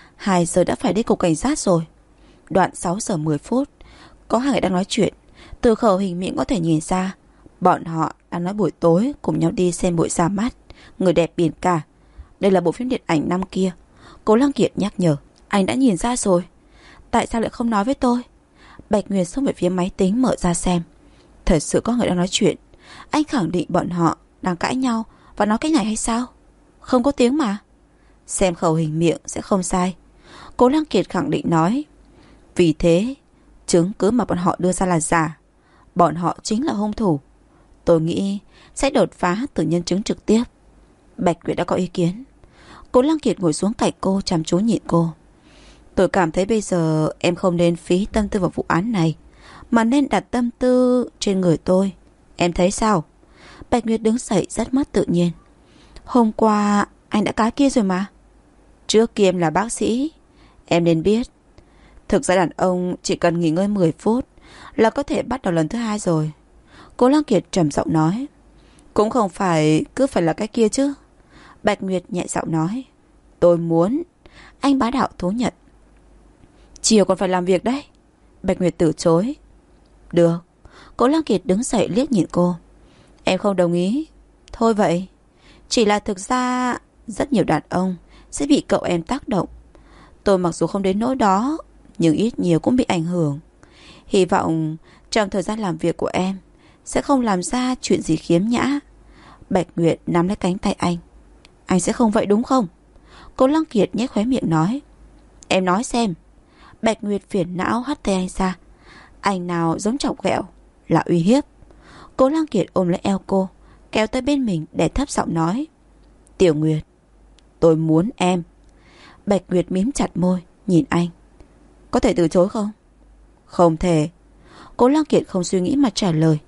S2: 2 giờ đã phải đi cục cảnh sát rồi. Đoạn 6 giờ 10 phút có hai người đang nói chuyện. Từ khẩu hình miệng có thể nhìn ra bọn họ đang nói buổi tối cùng nhau đi xem buổi ra mắt Người đẹp biển cả. Đây là bộ phim điện ảnh năm kia. Cố Lăng Kiệt nhắc nhở, anh đã nhìn ra rồi, tại sao lại không nói với tôi? Bạch Nguyệt xông về phía máy tính mở ra xem. Thật sự có người đang nói chuyện. Anh khẳng định bọn họ đang cãi nhau và nói cái này hay sao? Không có tiếng mà. Xem khẩu hình miệng sẽ không sai. Cố Lăng Kiệt khẳng định nói. Vì thế chứng cứ mà bọn họ đưa ra là giả. Bọn họ chính là hung thủ. Tôi nghĩ sẽ đột phá từ nhân chứng trực tiếp. Bạch Nguyệt đã có ý kiến. Cố Lăng Kiệt ngồi xuống cạnh cô, chăm chú nhìn cô. Tôi cảm thấy bây giờ em không nên phí tâm tư vào vụ án này, mà nên đặt tâm tư trên người tôi. Em thấy sao? Bạch Nguyệt đứng dậy rất mất tự nhiên. Hôm qua anh đã cái kia rồi mà. Trước kia em là bác sĩ, em nên biết. Thực ra đàn ông chỉ cần nghỉ ngơi 10 phút là có thể bắt đầu lần thứ 2 rồi. Cố Lăng Kiệt trầm giọng nói. Cũng không phải cứ phải là cái kia chứ. Bạch Nguyệt nhẹ giọng nói. Tôi muốn. Anh bá đạo thú nhận. Chiều còn phải làm việc đấy. Bạch Nguyệt từ chối. Được. Cố Lăng Kiệt đứng dậy liếc nhìn cô. Em không đồng ý. Thôi vậy. Chỉ là thực ra rất nhiều đàn ông sẽ bị cậu em tác động. Tôi mặc dù không đến nỗi đó, nhưng ít nhiều cũng bị ảnh hưởng. Hy vọng trong thời gian làm việc của em sẽ không làm ra chuyện gì khiếm nhã. Bạch Nguyệt nắm lấy cánh tay anh. Anh sẽ không vậy đúng không? Cố Lăng Kiệt nhếch khóe miệng nói. Em nói xem. Bạch Nguyệt phiền não hất tay anh ra. Anh nào giống chọc ghẹo là uy hiếp. Cố Lăng Kiệt ôm lấy eo cô, kéo tới bên mình để thấp giọng nói. Tiểu Nguyệt, tôi muốn em. Bạch Nguyệt mím chặt môi, nhìn anh. Có thể từ chối không? Không thể. Cố Lăng Kiệt không suy nghĩ mà trả lời.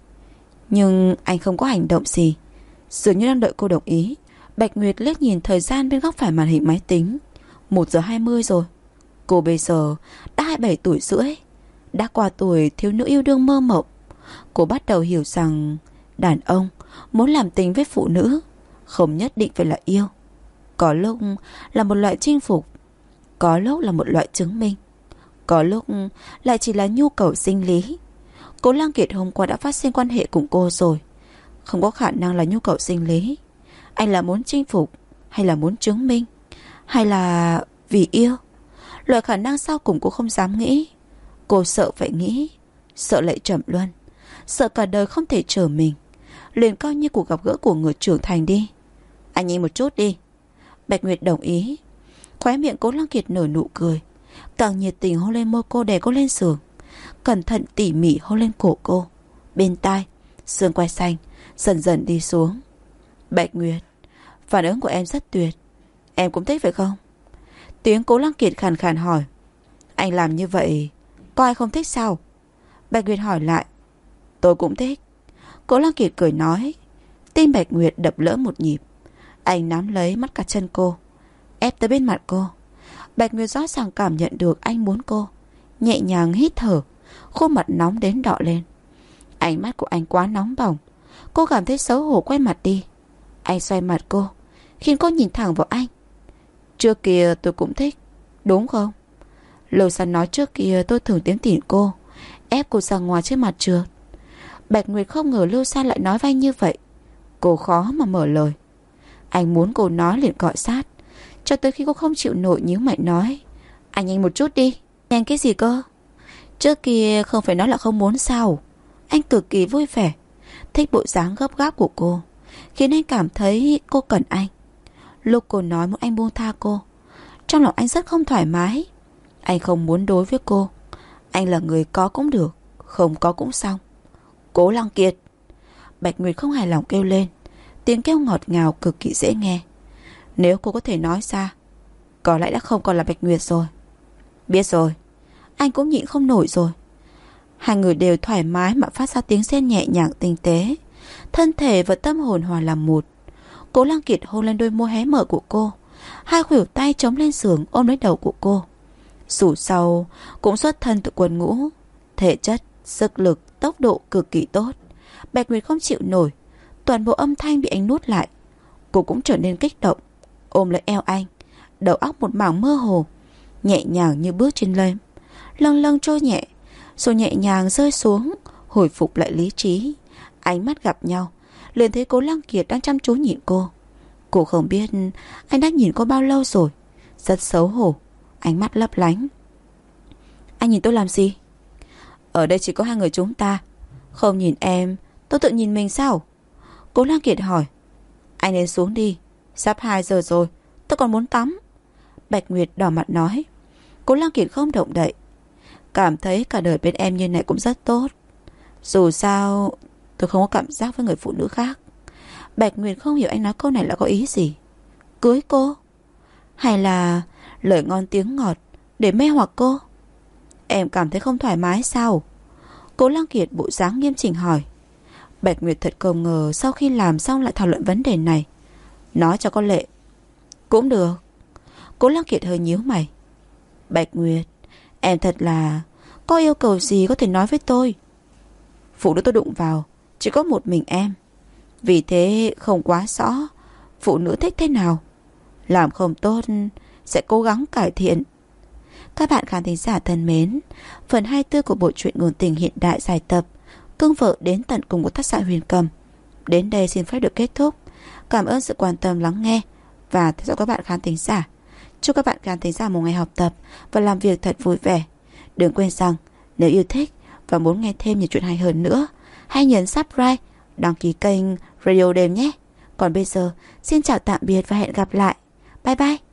S2: Nhưng anh không có hành động gì, dường như đang đợi cô đồng ý. Bạch Nguyệt liếc nhìn thời gian bên góc phải màn hình máy tính. 1 giờ 20 rồi. Cô bây giờ đã 27 tuổi rưỡi, đã qua tuổi thiếu nữ yêu đương mơ mộng. Cô bắt đầu hiểu rằng đàn ông muốn làm tình với phụ nữ không nhất định phải là yêu. Có lúc là một loại chinh phục, có lúc là một loại chứng minh, có lúc lại chỉ là nhu cầu sinh lý. Cố Lăng Kiệt hôm qua đã phát sinh quan hệ cùng cô rồi, không có khả năng là nhu cầu sinh lý. Anh là muốn chinh phục, hay là muốn chứng minh, hay là vì yêu? Loại khả năng sau cùng cô không dám nghĩ. Cô sợ phải nghĩ, sợ lại trầm luân, sợ cả đời không thể trở mình. Liền coi như cuộc gặp gỡ của người trưởng thành đi. Anh nhìn một chút đi. Bạch Nguyệt đồng ý. Khóe miệng Cố Lăng Kiệt nở nụ cười, càng nhiệt tình hôn lên môi cô, đè cô lên giường, cẩn thận tỉ mỉ hôn lên cổ cô, bên tai, xương quai xanh dần dần đi xuống. Bạch Nguyệt, phản ứng của em rất tuyệt. Em cũng thích phải không? Tiếng Cố Lăng Kiệt khàn khàn hỏi. Anh làm như vậy có ai không thích sao? Bạch Nguyệt hỏi lại. Tôi cũng thích. Cố Lăng Kiệt cười nói. Tim Bạch Nguyệt đập lỡ một nhịp. Anh nắm lấy mắt cả chân cô, ép tới bên mặt cô. Bạch Nguyệt rõ ràng cảm nhận được anh muốn cô, nhẹ nhàng hít thở, khuôn mặt nóng đến đỏ lên. Ánh mắt của anh quá nóng bỏng. Cô cảm thấy xấu hổ quay mặt đi. Anh xoay mặt cô, khiến cô nhìn thẳng vào anh. Trước kia tôi cũng thích, đúng không? Lưu San nói trước kia tôi thường tiến tỉn cô, ép cô ra ngoài trên mặt trượt. Bạch Nguyệt không ngờ Lưu San lại nói với anh như vậy. Cô khó mà mở lời. Anh muốn cô nói liền cọ sát, cho tới khi cô không chịu nổi nhíu mày nói. Anh nhanh một chút đi. Nhanh cái gì cơ? Trước kia không phải nói là không muốn sao? Anh cực kỳ vui vẻ, thích bộ dáng gấp gáp của cô, khiến anh cảm thấy cô cần anh. Lúc cô nói muốn anh buông tha cô, trong lòng anh rất không thoải mái. Anh không muốn đối với cô. Anh là người có cũng được, không có cũng xong. Cố Lăng Kiệt. Bạch Nguyệt không hài lòng kêu lên, tiếng kêu ngọt ngào cực kỳ dễ nghe. Nếu cô có thể nói ra, có lẽ đã không còn là Bạch Nguyệt rồi. Biết rồi. Anh cũng nhịn không nổi rồi. Hai người đều thoải mái mà phát ra tiếng rên nhẹ nhàng tinh tế, thân thể và tâm hồn hòa làm một. Cố Lăng Kiệt hôn lên đôi môi hé mở của cô, hai khuỷu tay chống lên giường ôm lấy đầu của cô. Dù sau cũng xuất thân từ quân ngũ, thể chất, sức lực, tốc độ cực kỳ tốt. Bạch Nguyệt không chịu nổi, toàn bộ âm thanh bị anh nuốt lại. Cô cũng trở nên kích động, ôm lấy eo anh, đầu óc một mảng mơ hồ, nhẹ nhàng như bước trên lêm, lâng lâng trôi nhẹ, rồi nhẹ nhàng rơi xuống, hồi phục lại lý trí. Ánh mắt gặp nhau, liền thấy Cố Lăng Kiệt đang chăm chú nhìn cô. Cô không biết anh đã nhìn cô bao lâu rồi, rất xấu hổ, ánh mắt lấp lánh. Anh nhìn tôi làm gì? Ở đây chỉ có hai người chúng ta, không nhìn em, tôi tự nhìn mình sao? Cố Lăng Kiệt hỏi. Anh nên xuống đi, sắp 2 giờ rồi, tôi còn muốn tắm. Bạch Nguyệt đỏ mặt nói. Cố Lăng Kiệt không động đậy. Cảm thấy cả đời bên em như này cũng rất tốt. Dù sao tôi không có cảm giác với người phụ nữ khác. Bạch Nguyệt không hiểu anh nói câu này là có ý gì. Cưới cô? Hay là lời ngon tiếng ngọt để mê hoặc cô? Em cảm thấy không thoải mái sao? Cố Lăng Kiệt bộ dáng nghiêm chỉnh hỏi. Bạch Nguyệt thật không ngờ sau khi làm xong lại thảo luận vấn đề này. Nói cho có lệ. Cũng được. Cố Lăng Kiệt hơi nhíu mày. Bạch Nguyệt, em thật là có yêu cầu gì có thể nói với tôi. Phụ nữ tôi đụng vào chỉ có một mình em, vì thế không quá rõ phụ nữ thích thế nào. Làm không tốt sẽ cố gắng cải thiện. Các bạn khán thính giả thân mến, phần 24 của bộ truyện ngôn tình hiện đại dài tập Cưng vợ đến tận cùng của tác giả Huyền Cầm đến đây xin phép được kết thúc. Cảm ơn sự quan tâm lắng nghe và theo dõi các bạn khán thính giả. Chúc các bạn khán thính giả một ngày học tập và làm việc thật vui vẻ. Đừng quên rằng nếu yêu thích và muốn nghe thêm nhiều chuyện hay hơn nữa, hãy nhấn subscribe, đăng ký kênh Radio Đêm nhé. Còn bây giờ, xin chào tạm biệt và hẹn gặp lại. Bye bye.